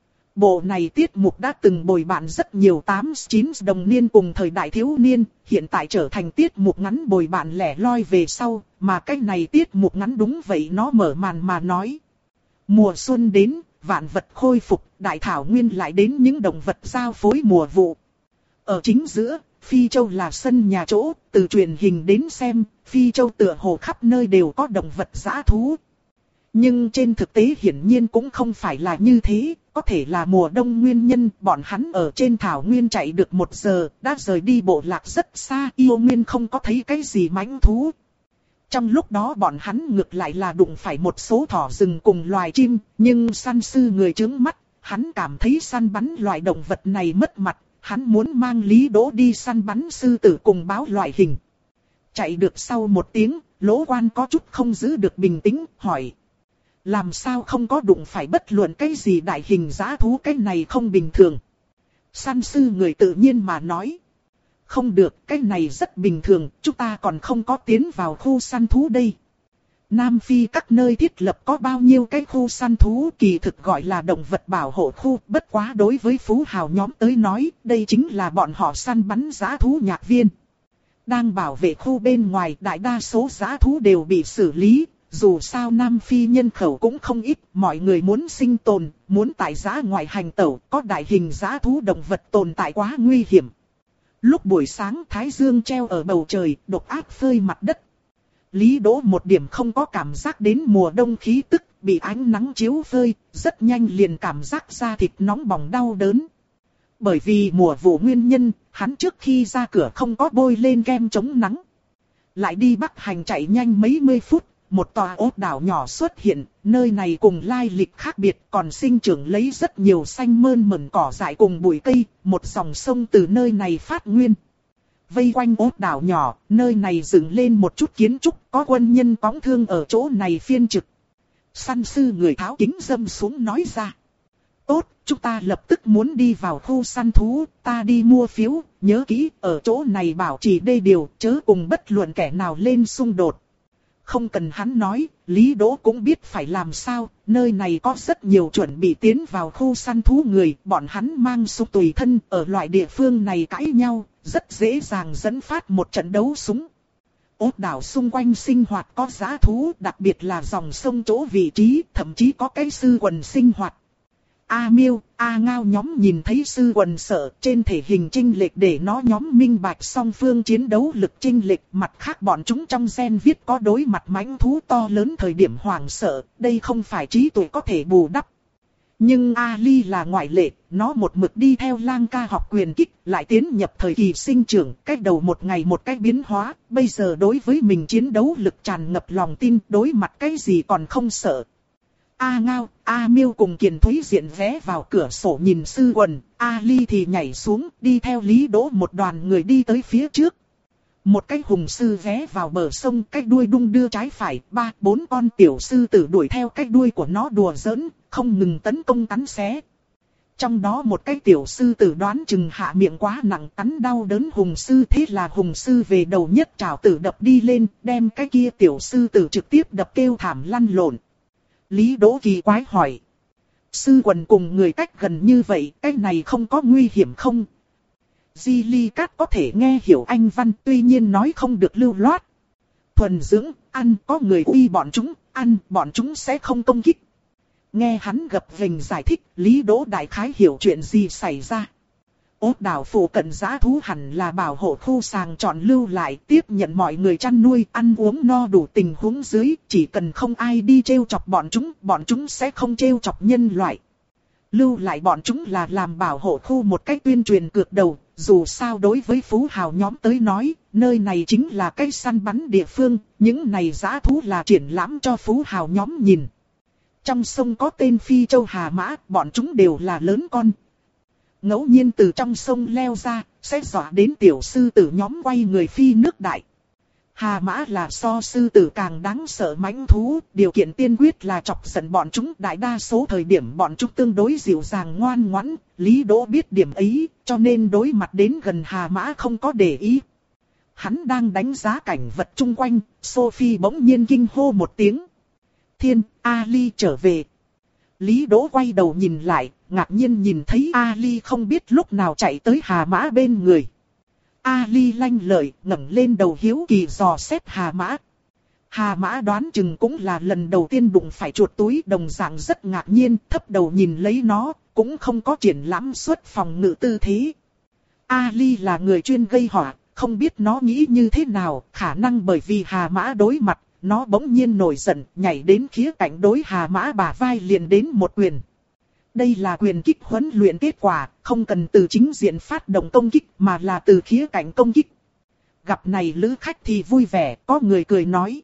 Bộ này tiết mục đã từng bồi bạn rất nhiều tám chín đồng niên cùng thời đại thiếu niên, hiện tại trở thành tiết mục ngắn bồi bạn lẻ loi về sau, mà cái này tiết mục ngắn đúng vậy nó mở màn mà nói. Mùa xuân đến, vạn vật khôi phục, đại thảo nguyên lại đến những động vật giao phối mùa vụ. Ở chính giữa, Phi Châu là sân nhà chỗ, từ truyền hình đến xem, Phi Châu tựa hồ khắp nơi đều có động vật dã thú. Nhưng trên thực tế hiển nhiên cũng không phải là như thế, có thể là mùa đông nguyên nhân, bọn hắn ở trên thảo nguyên chạy được một giờ, đã rời đi bộ lạc rất xa, yêu nguyên không có thấy cái gì mãnh thú. Trong lúc đó bọn hắn ngược lại là đụng phải một số thỏ rừng cùng loài chim, nhưng săn sư người trướng mắt, hắn cảm thấy săn bắn loại động vật này mất mặt, hắn muốn mang Lý Đỗ đi săn bắn sư tử cùng báo loại hình. Chạy được sau một tiếng, Lỗ Quan có chút không giữ được bình tĩnh, hỏi. Làm sao không có đụng phải bất luận cái gì đại hình dã thú, cái này không bình thường. Săn sư người tự nhiên mà nói. Không được, cái này rất bình thường, chúng ta còn không có tiến vào khu săn thú đây. Nam Phi các nơi thiết lập có bao nhiêu cái khu săn thú, kỳ thực gọi là động vật bảo hộ khu, bất quá đối với phú hào nhóm tới nói, đây chính là bọn họ săn bắn dã thú nhạc viên. Đang bảo vệ khu bên ngoài, đại đa số dã thú đều bị xử lý, dù sao Nam Phi nhân khẩu cũng không ít, mọi người muốn sinh tồn, muốn tại dã ngoại hành tẩu, có đại hình dã thú động vật tồn tại quá nguy hiểm. Lúc buổi sáng thái dương treo ở bầu trời, độc ác phơi mặt đất. Lý Đỗ một điểm không có cảm giác đến mùa đông khí tức, bị ánh nắng chiếu phơi, rất nhanh liền cảm giác da thịt nóng bỏng đau đớn. Bởi vì mùa vụ nguyên nhân, hắn trước khi ra cửa không có bôi lên kem chống nắng. Lại đi Bắc Hành chạy nhanh mấy mươi phút, một tòa ốt đảo nhỏ xuất hiện, nơi này cùng lai lịch khác biệt, còn sinh trưởng lấy rất nhiều xanh mơn mởn cỏ dại cùng bụi cây, một dòng sông từ nơi này phát nguyên. Vây quanh ốt đảo nhỏ, nơi này dựng lên một chút kiến trúc, có quân nhân cõng thương ở chỗ này phiên trực. Săn sư người tháo kính dâm xuống nói ra. Tốt, chúng ta lập tức muốn đi vào khu săn thú, ta đi mua phiếu, nhớ kỹ, ở chỗ này bảo trì đê điều, chớ cùng bất luận kẻ nào lên xung đột. Không cần hắn nói, Lý Đỗ cũng biết phải làm sao, nơi này có rất nhiều chuẩn bị tiến vào khu săn thú người, bọn hắn mang súng tùy thân, ở loại địa phương này cãi nhau, rất dễ dàng dẫn phát một trận đấu súng. Ốt đảo xung quanh sinh hoạt có dã thú, đặc biệt là dòng sông chỗ vị trí, thậm chí có cái sư quần sinh hoạt. A Miêu, A Ngao nhóm nhìn thấy sư quần sợ, trên thể hình chênh lệch để nó nhóm minh bạch song phương chiến đấu lực chênh lệch, mặt khác bọn chúng trong gen viết có đối mặt mãnh thú to lớn thời điểm hoảng sợ, đây không phải trí tuệ có thể bù đắp. Nhưng Ali là ngoại lệ, nó một mực đi theo Lang Ca học quyền kích, lại tiến nhập thời kỳ sinh trưởng, cách đầu một ngày một cách biến hóa, bây giờ đối với mình chiến đấu lực tràn ngập lòng tin, đối mặt cái gì còn không sợ. A Ngao, A Miêu cùng Kiền Thúy Diện vé vào cửa sổ nhìn sư quần, A Ly thì nhảy xuống, đi theo Lý Đỗ một đoàn người đi tới phía trước. Một cái hùng sư vé vào bờ sông, cái đuôi đung đưa trái phải, ba, bốn con tiểu sư tử đuổi theo cái đuôi của nó đùa giỡn, không ngừng tấn công cắn xé. Trong đó một cái tiểu sư tử đoán chừng hạ miệng quá nặng cắn đau đớn hùng sư, thế là hùng sư về đầu nhất trảo tử đập đi lên, đem cái kia tiểu sư tử trực tiếp đập kêu thảm lăn lộn. Lý Đỗ kỳ quái hỏi. Sư quần cùng người cách gần như vậy, cái này không có nguy hiểm không? Di Ly Cát có thể nghe hiểu Anh văn, tuy nhiên nói không được lưu loát. Thuần dưỡng, ăn có người uy bọn chúng, ăn bọn chúng sẽ không công kích. Nghe hắn gập ghềnh giải thích, Lý Đỗ đại khái hiểu chuyện gì xảy ra. Ốt đảo phụ cận dã thú hẳn là bảo hộ khu sàng chọn lưu lại, tiếp nhận mọi người chăn nuôi, ăn uống no đủ tình huống dưới, chỉ cần không ai đi trêu chọc bọn chúng, bọn chúng sẽ không trêu chọc nhân loại. Lưu lại bọn chúng là làm bảo hộ khu một cách tuyên truyền cược đầu, dù sao đối với phú hào nhóm tới nói, nơi này chính là cái săn bắn địa phương, những này dã thú là triển lãm cho phú hào nhóm nhìn. Trong sông có tên phi châu hà mã, bọn chúng đều là lớn con. Ngẫu nhiên từ trong sông leo ra, sẽ dọa đến tiểu sư tử nhóm quay người phi nước đại. Hà mã là so sư tử càng đáng sợ mãnh thú, điều kiện tiên quyết là chọc giận bọn chúng. Đại đa số thời điểm bọn chúng tương đối dịu dàng ngoan ngoãn, Lý Đỗ biết điểm ấy, cho nên đối mặt đến gần hà mã không có để ý. Hắn đang đánh giá cảnh vật chung quanh, Sophie bỗng nhiên kinh hô một tiếng. Thiên, Ali trở về. Lý Đỗ quay đầu nhìn lại, ngạc nhiên nhìn thấy Ali không biết lúc nào chạy tới hà mã bên người. Ali lanh lợi, ngẩng lên đầu hiếu kỳ dò xét hà mã. Hà mã đoán chừng cũng là lần đầu tiên đụng phải chuột túi, đồng dạng rất ngạc nhiên, thấp đầu nhìn lấy nó, cũng không có triển lãm xuất phòng ngự tư thế. Ali là người chuyên gây họa, không biết nó nghĩ như thế nào, khả năng bởi vì hà mã đối mặt, nó bỗng nhiên nổi giận, nhảy đến khía cạnh đối hà mã bả vai liền đến một quyền. Đây là quyền kích huấn luyện kết quả, không cần từ chính diện phát động công kích mà là từ khía cạnh công kích. Gặp này lữ khách thì vui vẻ, có người cười nói.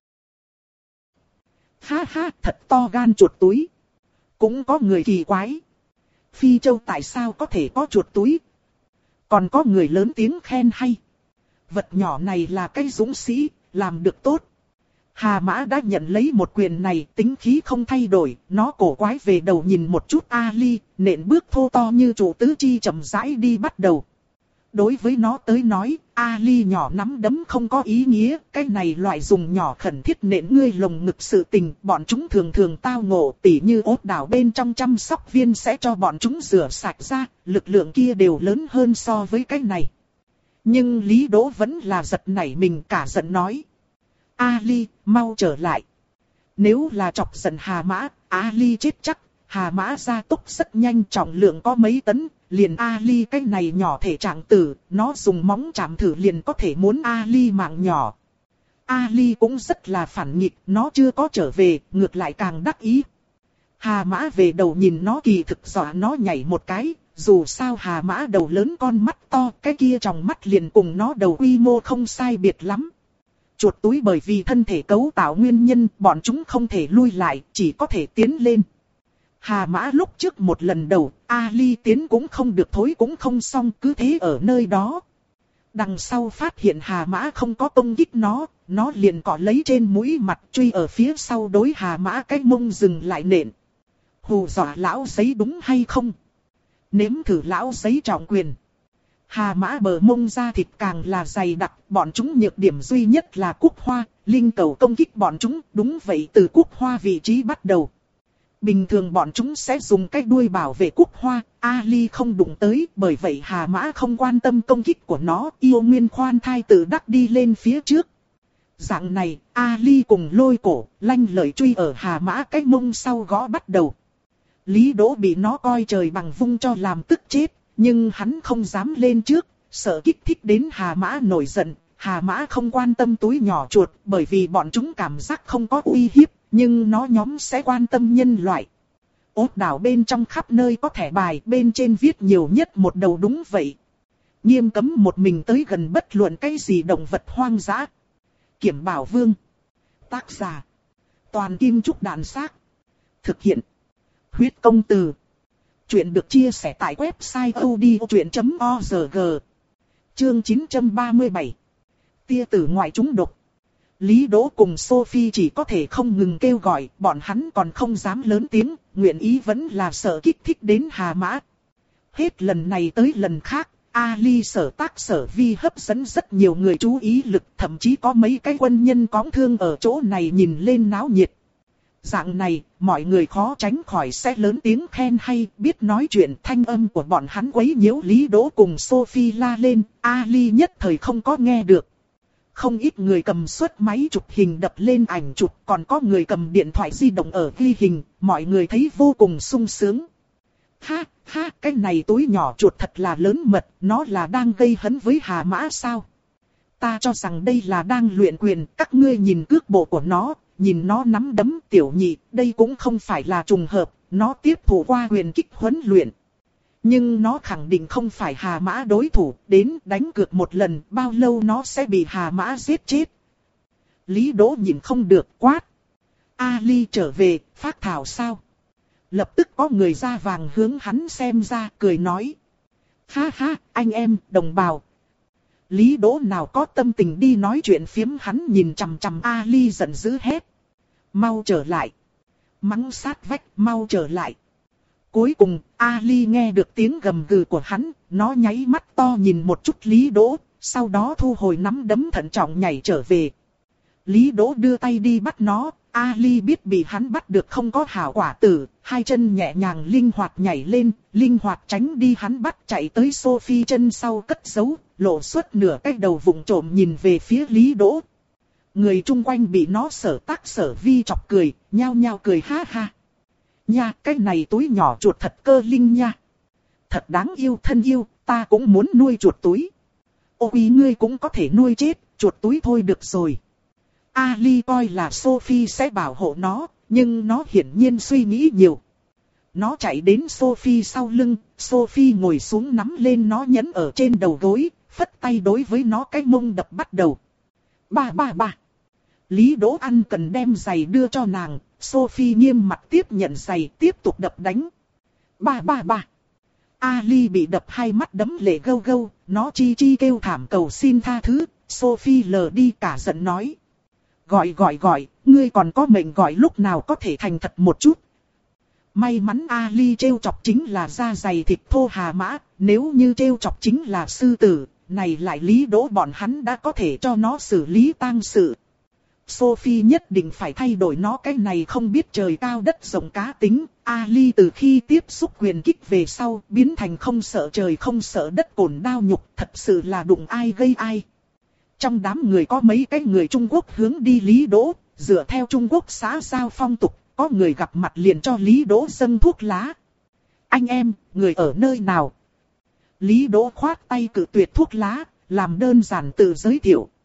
Ha ha, thật to gan chuột túi. Cũng có người kỳ quái. Phi Châu tại sao có thể có chuột túi? Còn có người lớn tiếng khen hay. Vật nhỏ này là cái dũng sĩ, làm được tốt. Hà mã đã nhận lấy một quyền này, tính khí không thay đổi, nó cổ quái về đầu nhìn một chút Ali, nện bước thô to như trụ tứ chi chậm rãi đi bắt đầu. Đối với nó tới nói, Ali nhỏ nắm đấm không có ý nghĩa, cái này loại dùng nhỏ khẩn thiết nện ngươi lồng ngực sự tình, bọn chúng thường thường tao ngộ, tỉ như ốt đảo bên trong chăm sóc viên sẽ cho bọn chúng rửa sạch ra, lực lượng kia đều lớn hơn so với cái này. Nhưng Lý Đỗ vẫn là giật nảy mình cả giận nói. Ali, mau trở lại. Nếu là chọc giận hà mã, Ali chết chắc. Hà mã gia tốc rất nhanh, trọng lượng có mấy tấn, liền Ali cái này nhỏ thể trạng tử, nó dùng móng chạm thử liền có thể muốn Ali mạng nhỏ. Ali cũng rất là phản nghịch, nó chưa có trở về, ngược lại càng đắc ý. Hà Mã về đầu nhìn nó kỳ thực dọa nó nhảy một cái, dù sao Hà Mã đầu lớn con mắt to, cái kia trong mắt liền cùng nó đầu quy mô không sai biệt lắm. Chuột túi bởi vì thân thể cấu tạo nguyên nhân, bọn chúng không thể lui lại, chỉ có thể tiến lên. Hà Mã lúc trước một lần đầu, Ali tiến cũng không được thối cũng không xong, cứ thế ở nơi đó. Đằng sau phát hiện Hà Mã không có công kích nó, nó liền cọ lấy trên mũi mặt truy ở phía sau đối Hà Mã cái mông dừng lại nện. Hù dọa lão giấy đúng hay không? Nếm thử lão giấy trọng quyền. Hà Mã bờ mông da thịt càng là dày đặc, bọn chúng nhược điểm duy nhất là cúc hoa, linh cầu công kích bọn chúng, đúng vậy từ cúc hoa vị trí bắt đầu. Bình thường bọn chúng sẽ dùng cái đuôi bảo vệ cúc hoa, Ali không đụng tới, bởi vậy Hà Mã không quan tâm công kích của nó, yêu nguyên khoan thai tự đắc đi lên phía trước. Dạng này, Ali cùng lôi cổ, lanh lợi truy ở Hà Mã cái mông sau gõ bắt đầu. Lý Đỗ bị nó coi trời bằng vung cho làm tức chết, nhưng hắn không dám lên trước, sợ kích thích đến Hà Mã nổi giận. Hà Mã không quan tâm túi nhỏ chuột, bởi vì bọn chúng cảm giác không có uy hiếp, nhưng nó nhóm sẽ quan tâm nhân loại. Ốt đảo bên trong khắp nơi có thẻ bài, bên trên viết nhiều nhất một đầu đúng vậy. Nghiêm cấm một mình tới gần bất luận cái gì động vật hoang dã. Kiểm Bảo Vương. Tác giả: Toàn Kim Trúc Đàn Xác. Thực hiện: Huyết Công Từ. Chuyện được chia sẻ tại website odchuyện chấm org. Chương chín trăm ba mươi bảy. Tia tử ngoại trúng độc. Lý Đỗ cùng Sophie chỉ có thể không ngừng kêu gọi, bọn hắn còn không dám lớn tiếng, nguyện ý vẫn là sợ kích thích đến Hà Mã. Hết lần này tới lần khác, Ali sở tác sở vi hấp dẫn rất nhiều người chú ý lực, thậm chí có mấy cái quân nhân cõng thương ở chỗ này nhìn lên náo nhiệt. Dạng này, mọi người khó tránh khỏi sẽ lớn tiếng khen hay, biết nói chuyện, thanh âm của bọn hắn quấy nhiễu Lý Đỗ cùng Sophie la lên, Ali nhất thời không có nghe được. Không ít người cầm suất máy chụp hình đập lên ảnh chụp, còn có người cầm điện thoại di động ở ghi hình, mọi người thấy vô cùng sung sướng. Ha, ha, cái này túi nhỏ chuột thật là lớn mật, nó là đang gây hấn với Hà Mã sao? Ta cho rằng đây là đang luyện quyền, các ngươi nhìn cước bộ của nó, nhìn nó nắm đấm tiểu nhị, đây cũng không phải là trùng hợp, nó tiếp thụ qua quyền kích huấn luyện. Nhưng nó khẳng định không phải Hà Mã đối thủ, đến đánh cược một lần, bao lâu nó sẽ bị Hà Mã giết chết. Lý Đỗ nhìn không được quát. Ali trở về, phát thảo sao? Lập tức có người da vàng hướng hắn xem ra, cười nói. Ha ha, anh em, đồng bào. Lý Đỗ nào có tâm tình đi nói chuyện phiếm, hắn nhìn chằm chằm Ali giận dữ hét. Mau trở lại. Mắng sát vách, mau trở lại. Cuối cùng, Ali nghe được tiếng gầm gừ của hắn, nó nháy mắt to nhìn một chút Lý Đỗ, sau đó thu hồi nắm đấm thận trọng nhảy trở về. Lý Đỗ đưa tay đi bắt nó, Ali biết bị hắn bắt được không có hảo quả tử, hai chân nhẹ nhàng linh hoạt nhảy lên, linh hoạt tránh đi hắn bắt, chạy tới Sophie chân sau cất giấu, lộ xuất nửa cái đầu vụng trộm nhìn về phía Lý Đỗ. Người chung quanh bị nó sở tác sở vi chọc cười, nhao nhao cười ha ha. Nha, cái này túi nhỏ chuột thật cơ linh nha. Thật đáng yêu, thân yêu, ta cũng muốn nuôi chuột túi. Ô quý ngươi cũng có thể nuôi chết, chuột túi thôi được rồi. Ali coi là Sophie sẽ bảo hộ nó, nhưng nó hiển nhiên suy nghĩ nhiều. Nó chạy đến Sophie sau lưng, Sophie ngồi xuống nắm lên nó nhấn ở trên đầu gối, phất tay đối với nó cái mông đập bắt đầu. Ba ba ba. Lý Đỗ ăn cần đem giày đưa cho nàng, Sophie nghiêm mặt tiếp nhận giày tiếp tục đập đánh. Ba ba ba. Ali bị đập hai mắt đấm lệ gâu gâu, nó chi chi kêu thảm cầu xin tha thứ, Sophie lờ đi cả giận nói. Gọi gọi gọi, ngươi còn có mệnh gọi lúc nào có thể thành thật một chút. May mắn Ali trêu chọc chính là da dày thịt thô Hà Mã, nếu như trêu chọc chính là sư tử, này lại Lý Đỗ bọn hắn đã có thể cho nó xử lý tang sự. Sophie nhất định phải thay đổi nó cái này không biết trời cao đất rộng cá tính. Ali từ khi tiếp xúc quyền kích về sau biến thành không sợ trời không sợ đất cồn đao nhục, thật sự là đụng ai gây ai. Trong đám người có mấy cái người Trung Quốc hướng đi Lý Đỗ, dựa theo Trung Quốc xã giao phong tục, có người gặp mặt liền cho Lý Đỗ dâng thuốc lá. Anh em, người ở nơi nào? Lý Đỗ khoát tay cự tuyệt thuốc lá, làm đơn giản tự giới thiệu.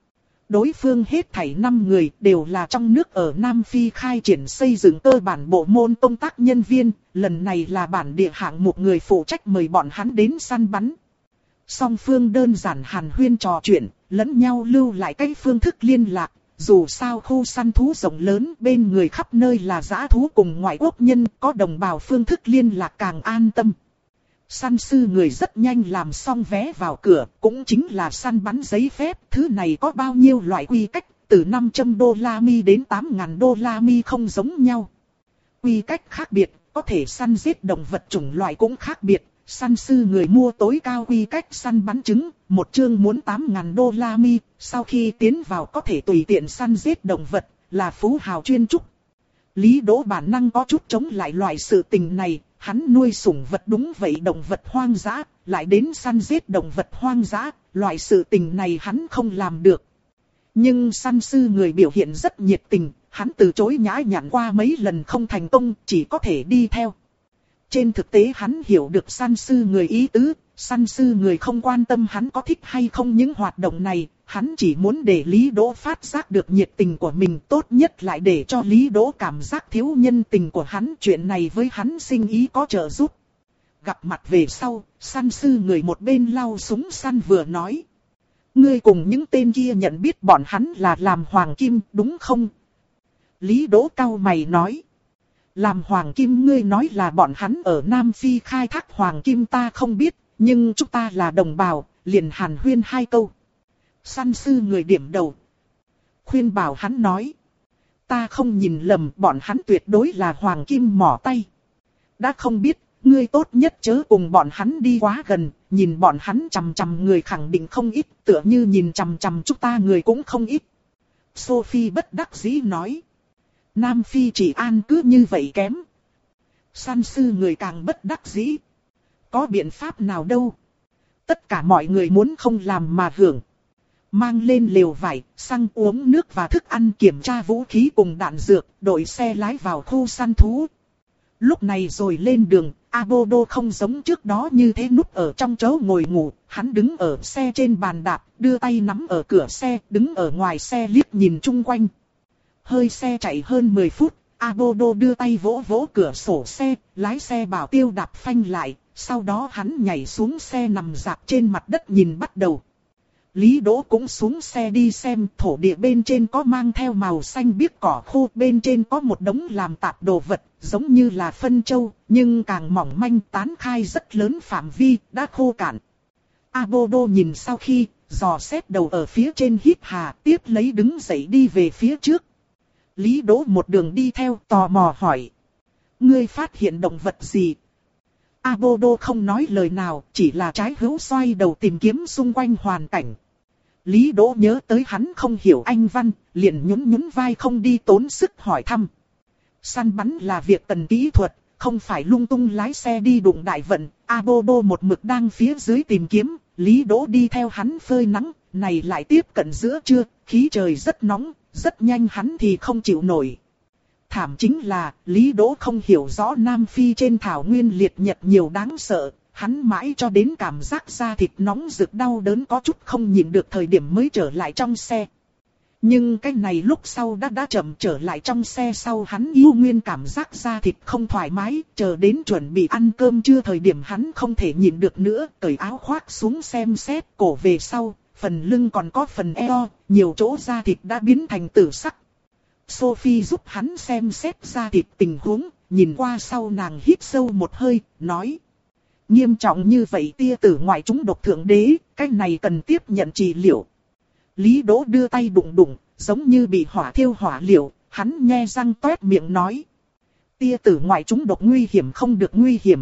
Đối phương hết thảy năm người đều là trong nước ở Nam Phi khai triển xây dựng cơ bản bộ môn công tác nhân viên, lần này là bản địa hạng một người phụ trách mời bọn hắn đến săn bắn. Song phương đơn giản hàn huyên trò chuyện, lẫn nhau lưu lại cái phương thức liên lạc, dù sao khu săn thú rộng lớn bên người khắp nơi là dã thú cùng ngoại quốc nhân, có đồng bào phương thức liên lạc càng an tâm. Săn sư người rất nhanh làm xong vé vào cửa, cũng chính là săn bắn giấy phép, thứ này có bao nhiêu loại quy cách, từ năm trăm đô la mi đến tám nghìn đô la mi không giống nhau. Quy cách khác biệt, có thể săn giết động vật chủng loại cũng khác biệt, săn sư người mua tối cao quy cách săn bắn trứng, một chương muốn tám nghìn đô la mi, sau khi tiến vào có thể tùy tiện săn giết động vật, là phú hào chuyên trúc. Lý Đỗ bản năng có chút chống lại loại sự tình này. Hắn nuôi sủng vật đúng vậy, động vật hoang dã, lại đến săn giết động vật hoang dã, loại sự tình này hắn không làm được. Nhưng săn sư người biểu hiện rất nhiệt tình, hắn từ chối nhã nhặn qua mấy lần không thành công, chỉ có thể đi theo. Trên thực tế hắn hiểu được săn sư người ý tứ, săn sư người không quan tâm hắn có thích hay không những hoạt động này, hắn chỉ muốn để Lý Đỗ phát giác được nhiệt tình của mình, tốt nhất lại để cho Lý Đỗ cảm giác thiếu nhân tình của hắn, chuyện này với hắn sinh ý có trợ giúp. Gặp mặt về sau, săn sư người một bên lau súng săn vừa nói. Ngươi cùng những tên kia nhận biết bọn hắn là làm hoàng kim, đúng không? Lý Đỗ cau mày nói. Làm hoàng kim ngươi nói là bọn hắn ở Nam Phi khai thác hoàng kim ta không biết, nhưng chúng ta là đồng bào, liền hàn huyên hai câu. Săn sư người điểm đầu. Khuyên bảo hắn nói. Ta không nhìn lầm, bọn hắn tuyệt đối là hoàng kim mỏ tay. Đã không biết, ngươi tốt nhất chớ cùng bọn hắn đi quá gần, nhìn bọn hắn chằm chằm người khẳng định không ít, tựa như nhìn chằm chằm chúng ta người cũng không ít. Sophie bất đắc dĩ nói. Nam Phi chỉ an cứ như vậy kém. Săn sư người càng bất đắc dĩ. Có biện pháp nào đâu. Tất cả mọi người muốn không làm mà hưởng. Mang lên lều vải, xăng uống nước và thức ăn, kiểm tra vũ khí cùng đạn dược, đội xe lái vào khu săn thú. Lúc này rồi lên đường, Abodo không giống trước đó như thế núp ở trong chỗ ngồi ngủ, hắn đứng ở xe trên bàn đạp, đưa tay nắm ở cửa xe, đứng ở ngoài xe liếc nhìn chung quanh. Hơi xe chạy hơn mười phút, Abodo đưa tay vỗ vỗ cửa sổ xe, lái xe bảo tiêu đạp phanh lại, sau đó hắn nhảy xuống xe nằm rạp trên mặt đất nhìn bắt đầu. Lý Đỗ cũng xuống xe đi xem, thổ địa bên trên có mang theo màu xanh biếc cỏ khô, bên trên có một đống làm tạp đồ vật, giống như là phân châu, nhưng càng mỏng manh, tán khai rất lớn phạm vi, đã khô cạn. Abodo nhìn sau khi, dò xét đầu ở phía trên hít hà, tiếp lấy đứng dậy đi về phía trước. Lý Đỗ một đường đi theo, tò mò hỏi. Ngươi phát hiện động vật gì? Abodo không nói lời nào, chỉ là trái hữu xoay đầu tìm kiếm xung quanh hoàn cảnh. Lý Đỗ nhớ tới hắn không hiểu Anh văn, liền nhún nhún vai không đi tốn sức hỏi thăm. Săn bắn là việc cần kỹ thuật, không phải lung tung lái xe đi đụng đại vận. Abodo một mực đang phía dưới tìm kiếm, Lý Đỗ đi theo hắn phơi nắng, này lại tiếp cận giữa trưa, khí trời rất nóng, rất nhanh hắn thì không chịu nổi. Thảm chính là, Lý Đỗ không hiểu rõ Nam Phi trên thảo nguyên liệt nhật nhiều đáng sợ, hắn mãi cho đến cảm giác da thịt nóng rực đau đớn có chút không nhịn được thời điểm mới trở lại trong xe. Nhưng cái này lúc sau đã đã chậm trở lại trong xe sau hắn yêu nguyên cảm giác da thịt không thoải mái, chờ đến chuẩn bị ăn cơm trưa thời điểm hắn không thể nhịn được nữa, cởi áo khoác xuống xem xét, cổ về sau, phần lưng còn có phần eo, nhiều chỗ da thịt đã biến thành tử sắc. Sophie giúp hắn xem xét da thịt tình huống, nhìn qua sau nàng hít sâu một hơi, nói. Nghiêm trọng như vậy tia tử ngoại trúng độc thượng đế, cái này cần tiếp nhận trị liệu. Lý Đỗ đưa tay đụng đụng, giống như bị hỏa thiêu hỏa liệu, hắn nhe răng toét miệng nói. Tia tử ngoại trúng độc nguy hiểm không được nguy hiểm.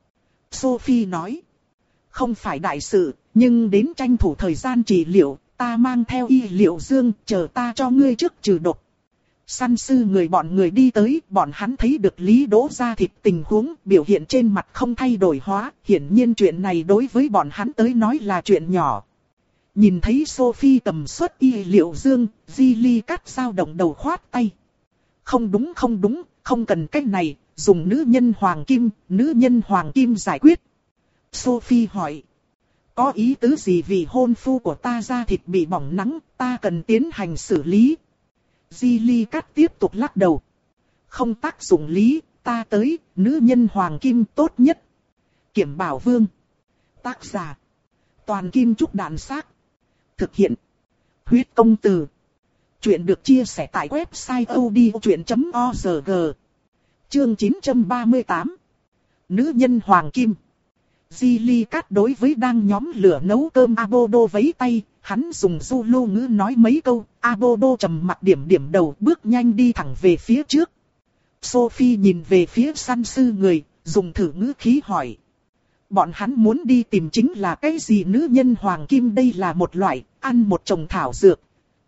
Sophie nói. Không phải đại sự, nhưng đến tranh thủ thời gian trị liệu, ta mang theo y liệu dương, chờ ta cho ngươi trước trừ độc. Săn sư người bọn người đi tới, bọn hắn thấy được Lý Đỗ da thịt tình huống, biểu hiện trên mặt không thay đổi hóa, hiển nhiên chuyện này đối với bọn hắn tới nói là chuyện nhỏ. Nhìn thấy Sophie tầm xuất y liệu dương, Gilly cắt dao động đầu khoát tay. Không đúng không đúng, không cần cách này, dùng nữ nhân hoàng kim, nữ nhân hoàng kim giải quyết. Sophie hỏi. Có ý tứ gì vì hôn phu của ta da thịt bị bỏng nắng, ta cần tiến hành xử lý. Di Ly Cát tiếp tục lắc đầu. Không tác dụng lý, ta tới, nữ nhân hoàng kim tốt nhất. Kiểm Bảo Vương. Tác giả. Toàn Kim Trúc Đạn Xác. Thực hiện. Huyết Công Từ. Chuyện được chia sẻ tại website odchuyện chấm org. Chương chín trăm ba mươi tám. Nữ nhân hoàng kim. Di Ly Cát đối với đang nhóm lửa nấu cơm Abodo vẫy tay, hắn dùng Zulu ngữ nói mấy câu, Abodo trầm mặt điểm điểm đầu bước nhanh đi thẳng về phía trước. Sophie nhìn về phía săn sư người, dùng thử ngữ khí hỏi. Bọn hắn muốn đi tìm chính là cái gì nữ nhân hoàng kim, đây là một loại, ăn một chồng thảo dược.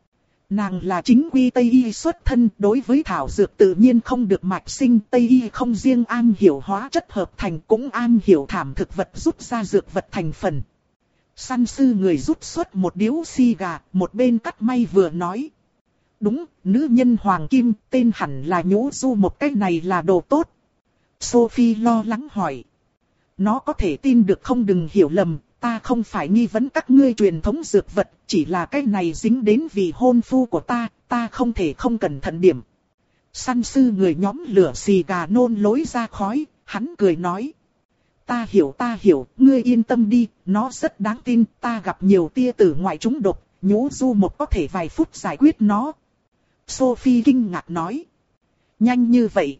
Nàng là chính quy Tây Y xuất thân, đối với thảo dược tự nhiên không được mạch sinh. Tây Y không riêng am hiểu hóa chất hợp thành, cũng am hiểu thảm thực vật rút ra dược vật thành phần. Săn sư người rút xuất một điếu xì gà, một bên cắt may vừa nói. Đúng, nữ nhân hoàng kim, tên hẳn là Nhũ Du, một cái này là đồ tốt. Sophie lo lắng hỏi. Nó có thể tin được không, đừng hiểu lầm, ta không phải nghi vấn các ngươi truyền thống dược vật, chỉ là cái này dính đến vị hôn phu của ta, ta không thể không cẩn thận điểm. Săn sư người nhóm lửa xì gà nôn lối ra khói, hắn cười nói. Ta hiểu ta hiểu, ngươi yên tâm đi, nó rất đáng tin, ta gặp nhiều tia tử ngoại trúng độc, Nhũ Du một có thể vài phút giải quyết nó. Sophie kinh ngạc nói. Nhanh như vậy.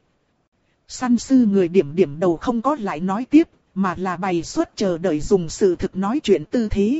Săn sư người điểm điểm đầu không có lại nói tiếp, mà là bày suốt chờ đợi dùng sự thực nói chuyện tư thế.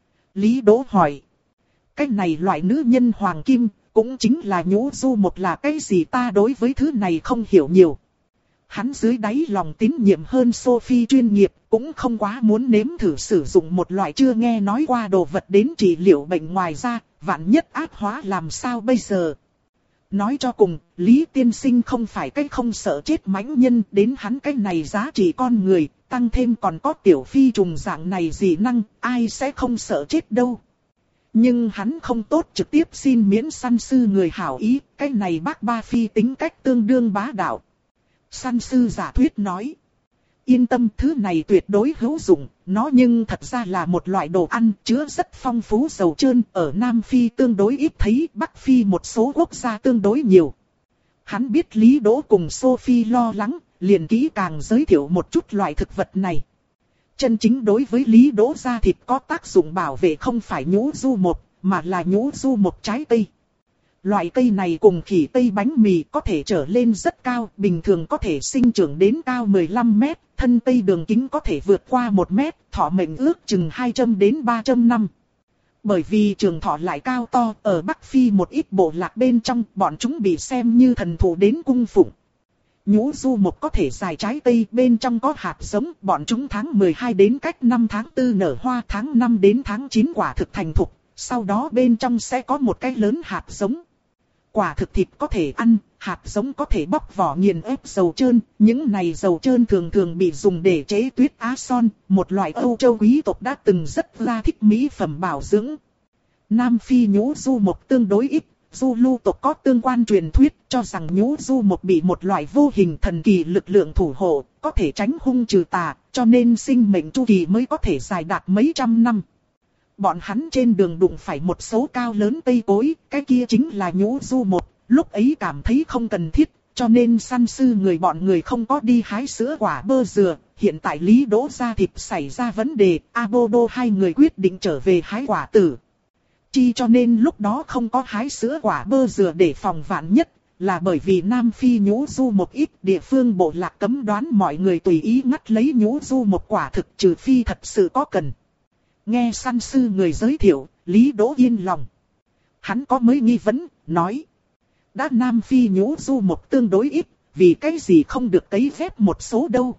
Lý Đỗ hỏi. Cái này loại nữ nhân hoàng kim, cũng chính là Nhũ Du một là cái gì, ta đối với thứ này không hiểu nhiều. Hắn dưới đáy lòng tín nhiệm hơn Sophie chuyên nghiệp, cũng không quá muốn nếm thử sử dụng một loại chưa nghe nói qua đồ vật đến trị liệu bệnh, ngoài ra, vạn nhất ác hóa làm sao bây giờ. Nói cho cùng, Lý Tiên Sinh không phải cái không sợ chết mãnh nhân, đến hắn cái này giá trị con người, tăng thêm còn có tiểu phi trùng dạng này dị năng, ai sẽ không sợ chết đâu. Nhưng hắn không tốt trực tiếp xin miễn săn sư người hảo ý, cái này bác ba phi tính cách tương đương bá đạo. Săn sư giả thuyết nói. Yên tâm, thứ này tuyệt đối hữu dụng, nó nhưng thật ra là một loại đồ ăn chứa rất phong phú dầu trơn, ở Nam Phi tương đối ít thấy, Bắc Phi một số quốc gia tương đối nhiều. Hắn biết Lý Đỗ cùng Sophie lo lắng, liền kỹ càng giới thiệu một chút loại thực vật này. Chân chính đối với Lý Đỗ da thịt có tác dụng bảo vệ không phải Nhũ Du một, mà là Nhũ Du một trái cây. Loại cây này cùng khỉ tây bánh mì có thể trở lên rất cao, bình thường có thể sinh trưởng đến cao mười lăm mét, thân cây đường kính có thể vượt qua một mét, thọ mệnh ước chừng hai trăm đến ba trăm năm. Bởi vì trường thọ lại cao to, ở Bắc Phi một ít bộ lạc bên trong, bọn chúng bị xem như thần thú đến cung phụng. Nhũ Du một có thể dài trái cây, bên trong có hạt giống, bọn chúng tháng mười hai đến cách năm tháng tư nở hoa, tháng năm đến tháng chín quả thực thành thục, sau đó bên trong sẽ có một cái lớn hạt giống. Quả thực thịt có thể ăn, hạt giống có thể bóc vỏ nghiền ép dầu trơn, những này dầu trơn thường thường bị dùng để chế tuyết á son, một loại Âu Châu quý tộc đã từng rất là thích mỹ phẩm bảo dưỡng. Nam Phi Nhũ Du một tương đối ít, Zulu tộc có tương quan truyền thuyết cho rằng Nhũ Du một bị một loại vô hình thần kỳ lực lượng thủ hộ, có thể tránh hung trừ tà, cho nên sinh mệnh chu kỳ mới có thể dài đạt mấy trăm năm. Bọn hắn trên đường đụng phải một số cao lớn cây cối, cái kia chính là Nhũ Du một, lúc ấy cảm thấy không cần thiết, cho nên săn sư người bọn người không có đi hái sữa quả bơ dừa. Hiện tại Lý Đỗ da thịt xảy ra vấn đề, Abodo hai người quyết định trở về hái quả tử. Chi cho nên lúc đó không có hái sữa quả bơ dừa để phòng vạn nhất, là bởi vì Nam Phi Nhũ Du một ít địa phương bộ lạc cấm đoán mọi người tùy ý ngắt lấy Nhũ Du một quả thực, trừ phi thật sự có cần. Nghe săn sư người giới thiệu, Lý Đỗ yên lòng. Hắn có mới nghi vấn, nói. Đã Nam Phi Nhũ Du một tương đối ít, vì cái gì không được cấy ghép một số đâu.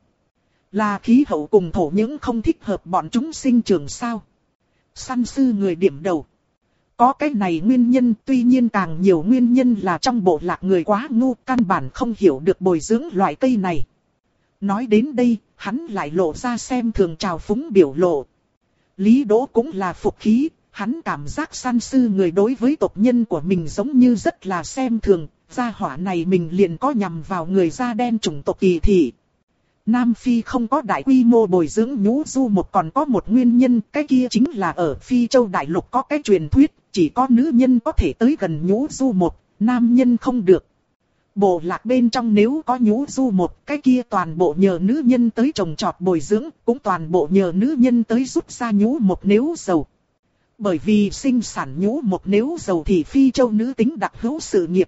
Là khí hậu cùng thổ những không thích hợp bọn chúng sinh trưởng sao? Săn sư người điểm đầu. Có cái này nguyên nhân, tuy nhiên càng nhiều nguyên nhân là trong bộ lạc người quá ngu, căn bản không hiểu được bồi dưỡng loại cây này. Nói đến đây, hắn lại lộ ra xem thường trào phúng biểu lộ. Lý Đỗ cũng là phục khí, hắn cảm giác săn sư người đối với tộc nhân của mình giống như rất là xem thường, gia hỏa này mình liền có nhằm vào người da đen chủng tộc kỳ thị. Nam Phi không có đại quy mô bồi dưỡng nhũ du mục còn có một nguyên nhân, cái kia chính là ở Phi Châu Đại Lục có cái truyền thuyết, chỉ có nữ nhân có thể tới gần nhũ du mục, nam nhân không được. Bộ lạc bên trong nếu có nhũ du mục, cái kia toàn bộ nhờ nữ nhân tới trồng trọt bồi dưỡng, cũng toàn bộ nhờ nữ nhân tới rút ra nhũ mục nếu dầu. Bởi vì sinh sản nhũ mục nếu dầu thì Phi Châu nữ tính đặc hữu sự nghiệp.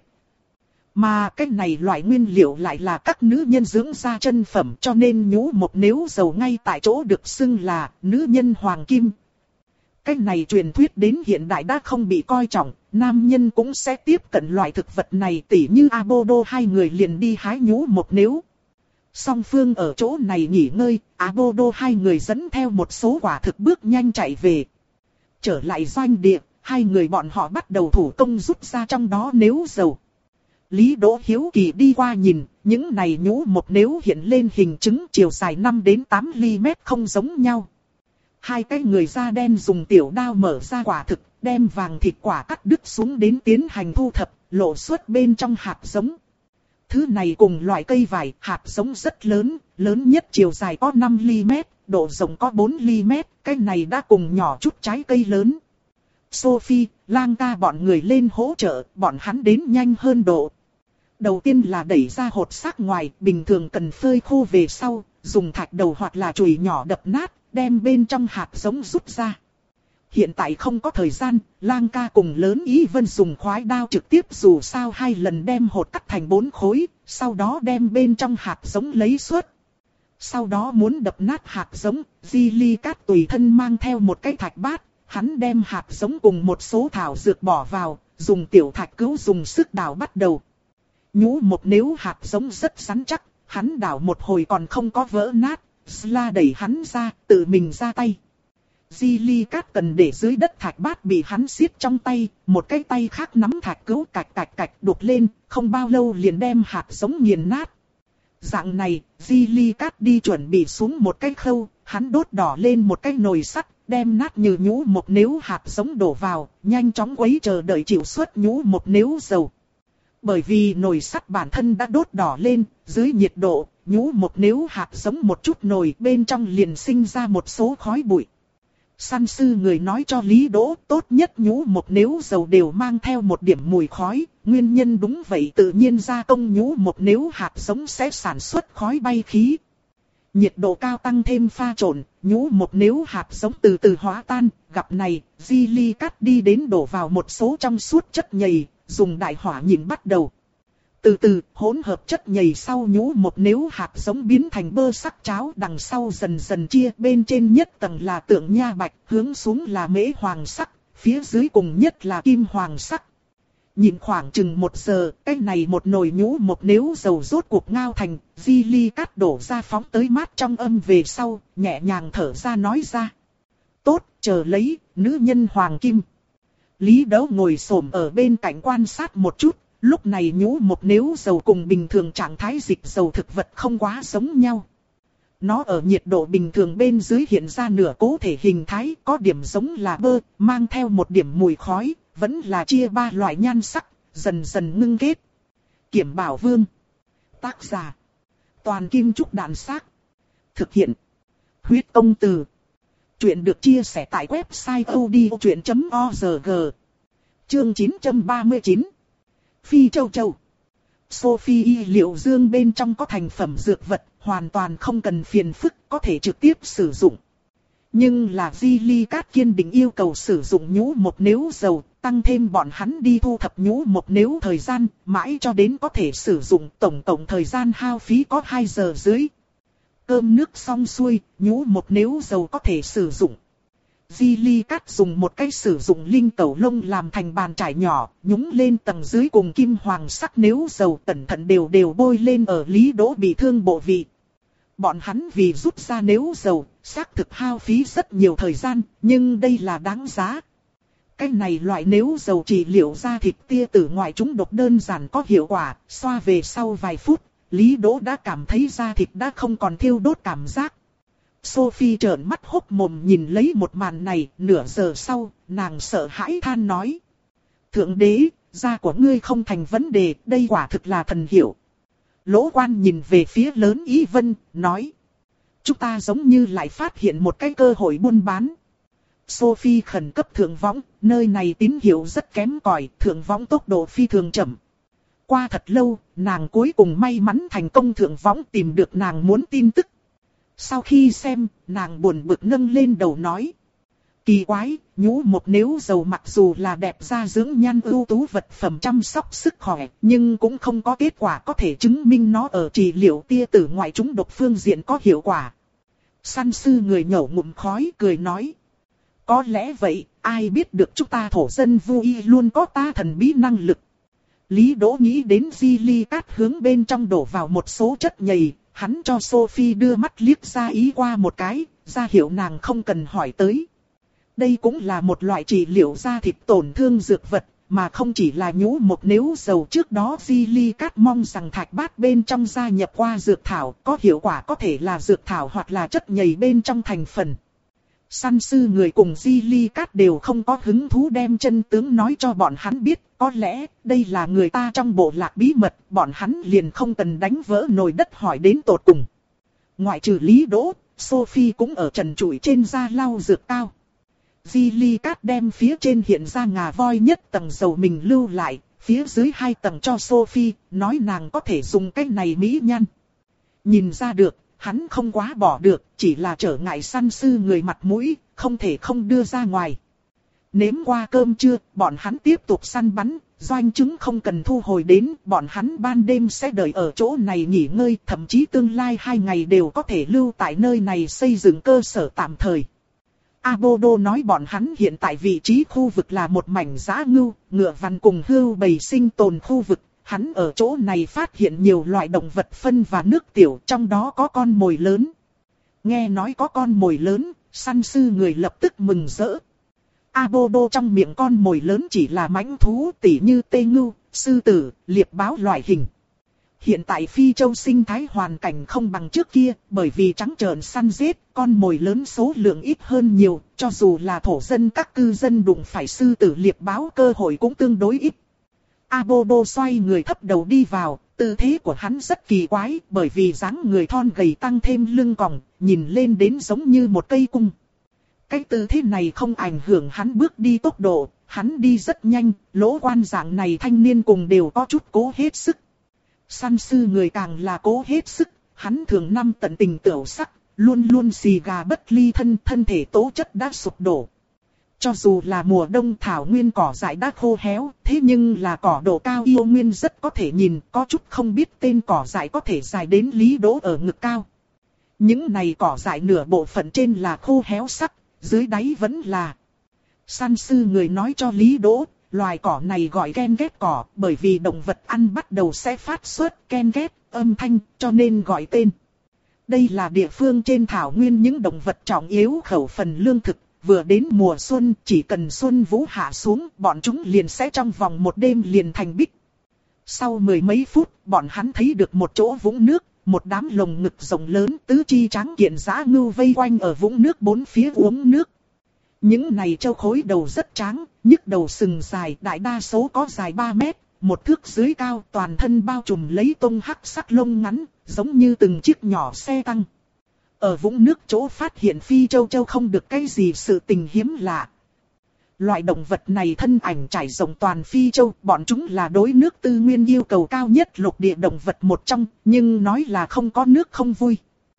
Mà cái này loại nguyên liệu lại là các nữ nhân dưỡng ra chân phẩm, cho nên nhũ mục nếu dầu ngay tại chỗ được xưng là nữ nhân hoàng kim. Cái này truyền thuyết đến hiện đại đã không bị coi trọng, nam nhân cũng sẽ tiếp cận loại thực vật này, tỉ như Abodo hai người liền đi hái nhũ mục nếu. Song phương ở chỗ này nghỉ ngơi, Abodo hai người dẫn theo một số quả thực bước nhanh chạy về. Trở lại doanh địa, hai người bọn họ bắt đầu thủ công rút ra trong đó nếu dầu. Lý Đỗ hiếu kỳ đi qua nhìn, những này nhũ mục nếu hiện lên hình trứng chiều dài năm đến tám mi-li-mét không giống nhau. Hai cái người da đen dùng tiểu đao mở ra quả thực, đem vàng thịt quả cắt đứt xuống đến tiến hành thu thập, lộ xuất bên trong hạt giống. Thứ này cùng loại cây vải, hạt giống rất lớn, lớn nhất chiều dài có năm mi-li-mét, độ rộng có bốn mi-li-mét, cái này đã cùng nhỏ chút trái cây lớn. Sophie, Lang ca bọn người lên hỗ trợ, bọn hắn đến nhanh hơn độ. Đầu tiên là đẩy ra hột xác ngoài, bình thường cần phơi khô về sau, dùng thạch đầu hoặc là chùy nhỏ đập nát, đem bên trong hạt giống rút ra. Hiện tại không có thời gian, Lang ca cùng Lớn Ý Vân dùng khoái đao trực tiếp dù sao hai lần đem hột cắt thành bốn khối, sau đó đem bên trong hạt giống lấy xuất. Sau đó muốn đập nát hạt giống, Di Ly Cát tùy thân mang theo một cái thạch bát, hắn đem hạt giống cùng một số thảo dược bỏ vào, dùng tiểu thạch cứu dùng sức đào bắt đầu. Nhũ mục nếu hạt giống rất rắn chắc, hắn đào một hồi còn không có vỡ nát, Sla đẩy hắn ra, tự mình ra tay. Di Ly Cát cần để dưới đất thạch bát bị hắn siết trong tay, một cái tay khác nắm thạch cứu cạch cạch cạch đục lên, không bao lâu liền đem hạt giống nghiền nát. Dạng này, Di Ly Cát đi chuẩn bị xuống một cái khâu, hắn đốt đỏ lên một cái nồi sắt, đem nát như nhũ mục nếu hạt giống đổ vào, nhanh chóng quấy chờ đợi chịu xuất nhũ mục nếu dầu. Bởi vì nồi sắt bản thân đã đốt đỏ lên, dưới nhiệt độ, nhũ mục nếu hạt giống một chút nồi bên trong liền sinh ra một số khói bụi. Săn sư người nói cho Lý Đỗ, tốt nhất nhũ mục nếu dầu đều mang theo một điểm mùi khói, nguyên nhân đúng vậy, tự nhiên gia công nhũ mục nếu hạt giống sẽ sản xuất khói bay khí. Nhiệt độ cao tăng thêm pha trộn, nhũ mục nếu hạt giống từ từ hóa tan, gặp này, Di Ly Cát đi đến đổ vào một số trong suốt chất nhầy, dùng đại hỏa nhìn bắt đầu. Từ từ, hỗn hợp chất nhầy sau nhũ mục nếu hạt giống biến thành bơ sắc cháo, đằng sau dần dần chia, bên trên nhất tầng là tượng nha bạch, hướng xuống là mễ hoàng sắc, phía dưới cùng nhất là kim hoàng sắc. Nhìn khoảng chừng một giờ, cái này một nồi nhũ mục nếu dầu rốt cuộc ngao thành, Di Ly Cát đổ ra phóng tới mát trong âm về sau, nhẹ nhàng thở ra nói ra. Tốt, chờ lấy, nữ nhân hoàng kim. Lý Đấu ngồi xổm ở bên cạnh quan sát một chút, lúc này nhũ mục nếu dầu cùng bình thường trạng thái dịch dầu thực vật không quá giống nhau. Nó ở nhiệt độ bình thường bên dưới hiện ra nửa cố thể hình thái, có điểm giống là bơ, mang theo một điểm mùi khói, vẫn là chia ba loại nhan sắc, dần dần ngưng kết. Kiểm Bảo Vương. Tác giả. Toàn Kim Trúc Đàn Xác. Thực hiện. Huyết Công Từ. Chuyện được chia sẻ tại website odchuyện chấm org. Chương chín trăm ba mươi chín. Phi Châu Châu. Sophie liệu dương bên trong có thành phẩm dược vật, hoàn toàn không cần phiền phức, có thể trực tiếp sử dụng. Nhưng là Di Ly Cát kiên định yêu cầu sử dụng nhũ mục nếu dầu, tăng thêm bọn hắn đi thu thập nhũ mục nếu thời gian, mãi cho đến có thể sử dụng, tổng tổng thời gian hao phí có hai giờ dưới. Cơm nước xong xuôi, nhũ mục nếu dầu có thể sử dụng. Di Ly Cát dùng một cái sử dụng linh cẩu lông làm thành bàn trải nhỏ, nhúng lên tầng dưới cùng kim hoàng sắc nếu dầu, cẩn thận đều đều bôi lên ở Lý Đỗ bị thương bộ vị. Bọn hắn vì rút ra nếu dầu, xác thực hao phí rất nhiều thời gian, nhưng đây là đáng giá. Cái này loại nếu dầu trị liệu da thịt tia tử ngoại trúng độc đơn giản có hiệu quả, xoa về sau vài phút, Lý Đỗ đã cảm thấy da thịt đã không còn thiêu đốt cảm giác. Sophie trợn mắt hốc mồm nhìn lấy một màn này, nửa giờ sau, nàng sợ hãi than nói. Thượng đế, da của ngươi không thành vấn đề, đây quả thực là thần hiệu. Lỗ Quan nhìn về phía Lớn Ý Vân, nói. Chúng ta giống như lại phát hiện một cái cơ hội buôn bán. Sophie khẩn cấp thượng võng, nơi này tín hiệu rất kém cỏi, thượng võng tốc độ phi thường chậm. Qua thật lâu, nàng cuối cùng may mắn thành công thượng võng tìm được nàng muốn tin tức. Sau khi xem, nàng buồn bực nâng lên đầu nói. Kỳ quái, nhũ một nếu dầu mặc dù là đẹp da dưỡng nhan ưu tú vật phẩm chăm sóc sức khỏe, nhưng cũng không có kết quả có thể chứng minh nó ở trị liệu tia tử ngoại trúng độc phương diện có hiệu quả. Săn sư người nhổ ngụm khói cười nói. Có lẽ vậy, ai biết được chúng ta thổ dân vui luôn có ta thần bí năng lực. Lý Đỗ nghĩ đến Di Ly Cát hướng bên trong đổ vào một số chất nhầy, hắn cho Sophie đưa mắt liếc ra ý qua một cái, ra hiệu nàng không cần hỏi tới. Đây cũng là một loại trị liệu da thịt tổn thương dược vật, mà không chỉ là nhũ một nếu dầu. Trước đó Di Ly Cát mong rằng thạch bát bên trong gia nhập qua dược thảo, có hiệu quả có thể là dược thảo hoặc là chất nhầy bên trong thành phần. Săn sư người cùng Di Ly Cát đều không có hứng thú đem chân tướng nói cho bọn hắn biết, có lẽ đây là người ta trong bộ lạc bí mật, bọn hắn liền không cần đánh vỡ nồi đất hỏi đến tột cùng. Ngoại trừ Lý Đỗ, Sophie cũng ở trần trụi trên da lau dược cao. Di Ly Cát đem phía trên hiện ra ngà voi nhất tầng dầu mình lưu lại, phía dưới hai tầng cho Sophie, nói nàng có thể dùng cái này mỹ nhân. Nhìn ra được, hắn không quá bỏ được, chỉ là trở ngại săn sư người mặt mũi, không thể không đưa ra ngoài. Nếm qua cơm trưa, bọn hắn tiếp tục săn bắn, doanh chứng không cần thu hồi đến, bọn hắn ban đêm sẽ đợi ở chỗ này nghỉ ngơi, thậm chí tương lai hai ngày đều có thể lưu tại nơi này xây dựng cơ sở tạm thời. Abodo nói bọn hắn hiện tại vị trí khu vực là một mảnh dã ngưu, ngựa vằn cùng hươu bầy sinh tồn khu vực. Hắn ở chỗ này phát hiện nhiều loại động vật phân và nước tiểu, trong đó có con mồi lớn. Nghe nói có con mồi lớn, săn sư người lập tức mừng rỡ. Abodo trong miệng con mồi lớn chỉ là mãnh thú tỉ như tê ngưu, sư tử, liệp báo loại hình. Hiện tại Phi Châu sinh thái hoàn cảnh không bằng trước kia, bởi vì trắng trợn săn giết, con mồi lớn số lượng ít hơn nhiều, cho dù là thổ dân các cư dân đụng phải sư tử liệp báo cơ hội cũng tương đối ít. Abodo xoay người thấp đầu đi vào, tư thế của hắn rất kỳ quái, bởi vì dáng người thon gầy tăng thêm lưng còng, nhìn lên đến giống như một cây cung. Cái tư thế này không ảnh hưởng hắn bước đi tốc độ, hắn đi rất nhanh, Lỗ Quan dạng này thanh niên cùng đều có chút cố hết sức. Săn sư người càng là cố hết sức, hắn thường năm tận tình tiểu sắc, luôn luôn xì gà bất ly thân, thân thể tố chất đã sụp đổ. Cho dù là mùa đông thảo nguyên cỏ dại đã khô héo, thế nhưng là cỏ độ cao yêu nguyên rất có thể nhìn, có chút không biết tên cỏ dại có thể dài đến Lý Đỗ ở ngực cao. Những này cỏ dại nửa bộ phận trên là khô héo sắc, dưới đáy vẫn là. Săn sư người nói cho Lý Đỗ, loài cỏ này gọi ken ghét cỏ, bởi vì động vật ăn bắt đầu sẽ phát xuất ken ghét âm thanh, cho nên gọi tên. Đây là địa phương trên thảo nguyên những động vật trọng yếu khẩu phần lương thực. Vừa đến mùa xuân, chỉ cần xuân vũ hạ xuống, bọn chúng liền sẽ trong vòng một đêm liền thành bích. Sau mười mấy phút, bọn hắn thấy được một chỗ vũng nước, một đám lồng ngực rộng lớn tứ chi trắng kiện dã ngưu vây quanh ở vũng nước bốn phía uống nước. Những này trâu khối đầu rất trắng, nhức đầu sừng dài, đại đa số có dài ba mét, một thước dưới cao, toàn thân bao trùm lấy tông hắc sắc lông ngắn, giống như từng chiếc nhỏ xe tăng. Ở vũng nước chỗ phát hiện Phi Châu Châu không được cái gì sự tình hiếm lạ. Loại động vật này thân ảnh trải rộng toàn Phi Châu, bọn chúng là đối nước tư nguyên yêu cầu cao nhất lục địa động vật một trong, nhưng nói là không có nước không vui.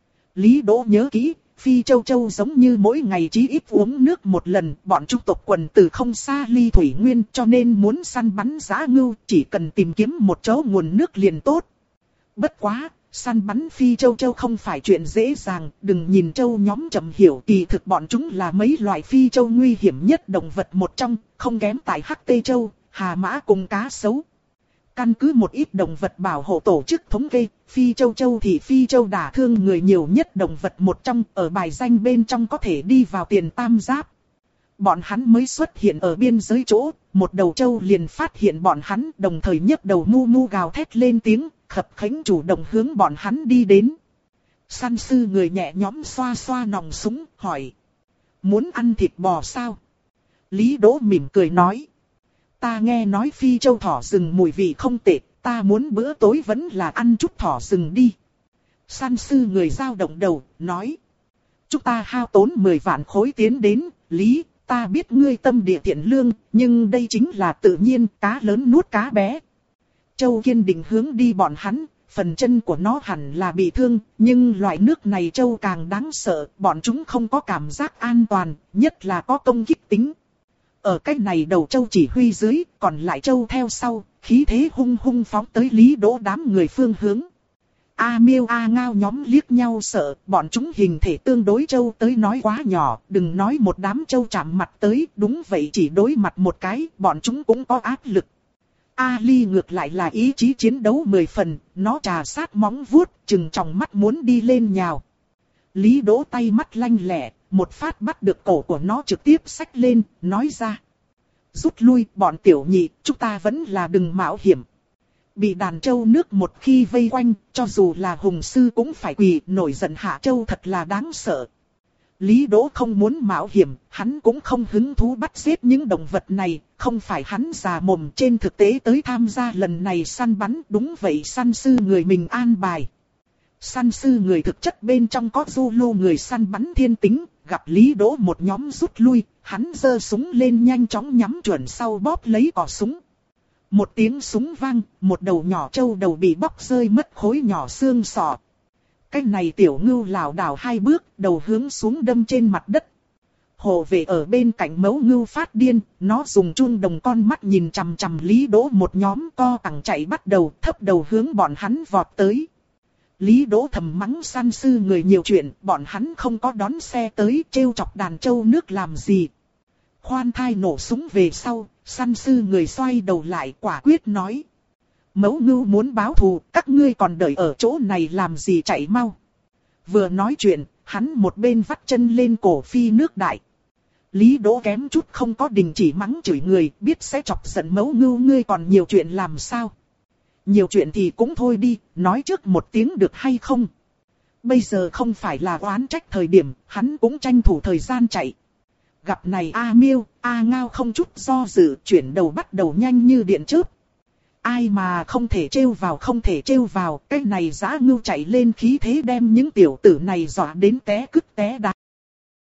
Lý Đỗ nhớ kỹ, Phi Châu Châu giống như mỗi ngày chí ít uống nước một lần, bọn chúng tộc quần từ không xa ly thủy nguyên cho nên muốn săn bắn dã ngưu, chỉ cần tìm kiếm một chỗ nguồn nước liền tốt. Bất quá, săn bắn Phi Châu Châu không phải chuyện dễ dàng, đừng nhìn châu nhóm chậm hiểu, kỳ thực bọn chúng là mấy loại Phi Châu nguy hiểm nhất động vật một trong, không kém tại hắc tê châu, hà mã cùng cá sấu. Căn cứ một ít động vật bảo hộ tổ chức thống kê, Phi Châu Châu thì Phi Châu đả thương người nhiều nhất động vật một trong, ở bài danh bên trong có thể đi vào tiền tam giáp. Bọn hắn mới xuất hiện ở biên giới chỗ, một đầu châu liền phát hiện bọn hắn, đồng thời nhấc đầu mu mu gào thét lên tiếng, khập khánh chủ động hướng bọn hắn đi đến. Săn sư người nhẹ nhõm xoa xoa nòng súng, hỏi. Muốn ăn thịt bò sao? Lý Đỗ mỉm cười nói. Ta nghe nói Phi Châu thỏ rừng mùi vị không tệ, Ta muốn bữa tối vẫn là ăn chút thỏ rừng đi. Săn sư người dao động đầu, nói. Chúng ta hao tốn mười vạn khối tiến đến, Lý, ta biết ngươi tâm địa thiện lương, nhưng đây chính là tự nhiên, cá lớn nuốt cá bé. Châu kiên định hướng đi bọn hắn, phần chân của nó hẳn là bị thương, nhưng loại nước này châu càng đáng sợ, bọn chúng không có cảm giác an toàn, nhất là có công kích tính. Ở cách này đầu châu chỉ huy dưới, còn lại châu theo sau, khí thế hung hung phóng tới Lý Đỗ đám người phương hướng. A Miêu A Ngao nhóm liếc nhau sợ, bọn chúng hình thể tương đối châu tới nói quá nhỏ, đừng nói một đám châu chạm mặt tới, đúng vậy chỉ đối mặt một cái, bọn chúng cũng có áp lực. Ali ngược lại là ý chí chiến đấu mười phần, nó trà sát móng vuốt, chừng tròng mắt muốn đi lên nhào. Lý Đỗ tay mắt lanh lẹ, một phát bắt được cổ của nó trực tiếp xách lên, nói ra. Rút lui, bọn tiểu nhị, chúng ta vẫn là đừng mạo hiểm. Bị đàn trâu nước một khi vây quanh, cho dù là hùng sư cũng phải quỳ, nổi giận hạ trâu thật là đáng sợ. Lý Đỗ không muốn mạo hiểm, hắn cũng không hứng thú bắt giết những động vật này, không phải hắn già mồm trên thực tế tới tham gia lần này săn bắn, đúng vậy săn sư người mình an bài. Săn sư người thực chất bên trong có Zulu người săn bắn thiên tính, gặp Lý Đỗ một nhóm rút lui, hắn giơ súng lên nhanh chóng nhắm chuẩn sau bóp lấy cò súng. Một tiếng súng vang, một đầu nhỏ trâu đầu bị bóc rơi mất khối nhỏ xương sọ. Cái này tiểu ngưu lảo đảo hai bước, đầu hướng xuống đâm trên mặt đất. Hộ vệ ở bên cạnh mấu ngưu phát điên, nó dùng chuông đồng con mắt nhìn chằm chằm Lý Đỗ một nhóm co cẳng chạy bắt đầu, thấp đầu hướng bọn hắn vọt tới. Lý Đỗ thầm mắng săn sư người nhiều chuyện, bọn hắn không có đón xe tới trêu chọc đàn trâu nước làm gì. Khoan thai nổ súng về sau, săn sư người xoay đầu lại quả quyết nói. Mấu ngưu muốn báo thù, các ngươi còn đợi ở chỗ này làm gì chạy mau. Vừa nói chuyện, hắn một bên vắt chân lên cổ phi nước đại. Lý Đỗ kém chút không có đình chỉ mắng chửi người, biết sẽ chọc giận mấu ngưu ngươi còn nhiều chuyện làm sao. Nhiều chuyện thì cũng thôi đi, nói trước một tiếng được hay không. Bây giờ không phải là oán trách thời điểm, hắn cũng tranh thủ thời gian chạy. Gặp này A Miêu, A Ngao không chút do dự, chuyển đầu bắt đầu nhanh như điện chớp. Ai mà không thể trêu vào không thể trêu vào, cái này dã ngưu chạy lên khí thế đem những tiểu tử này dọa đến té cứt té đá.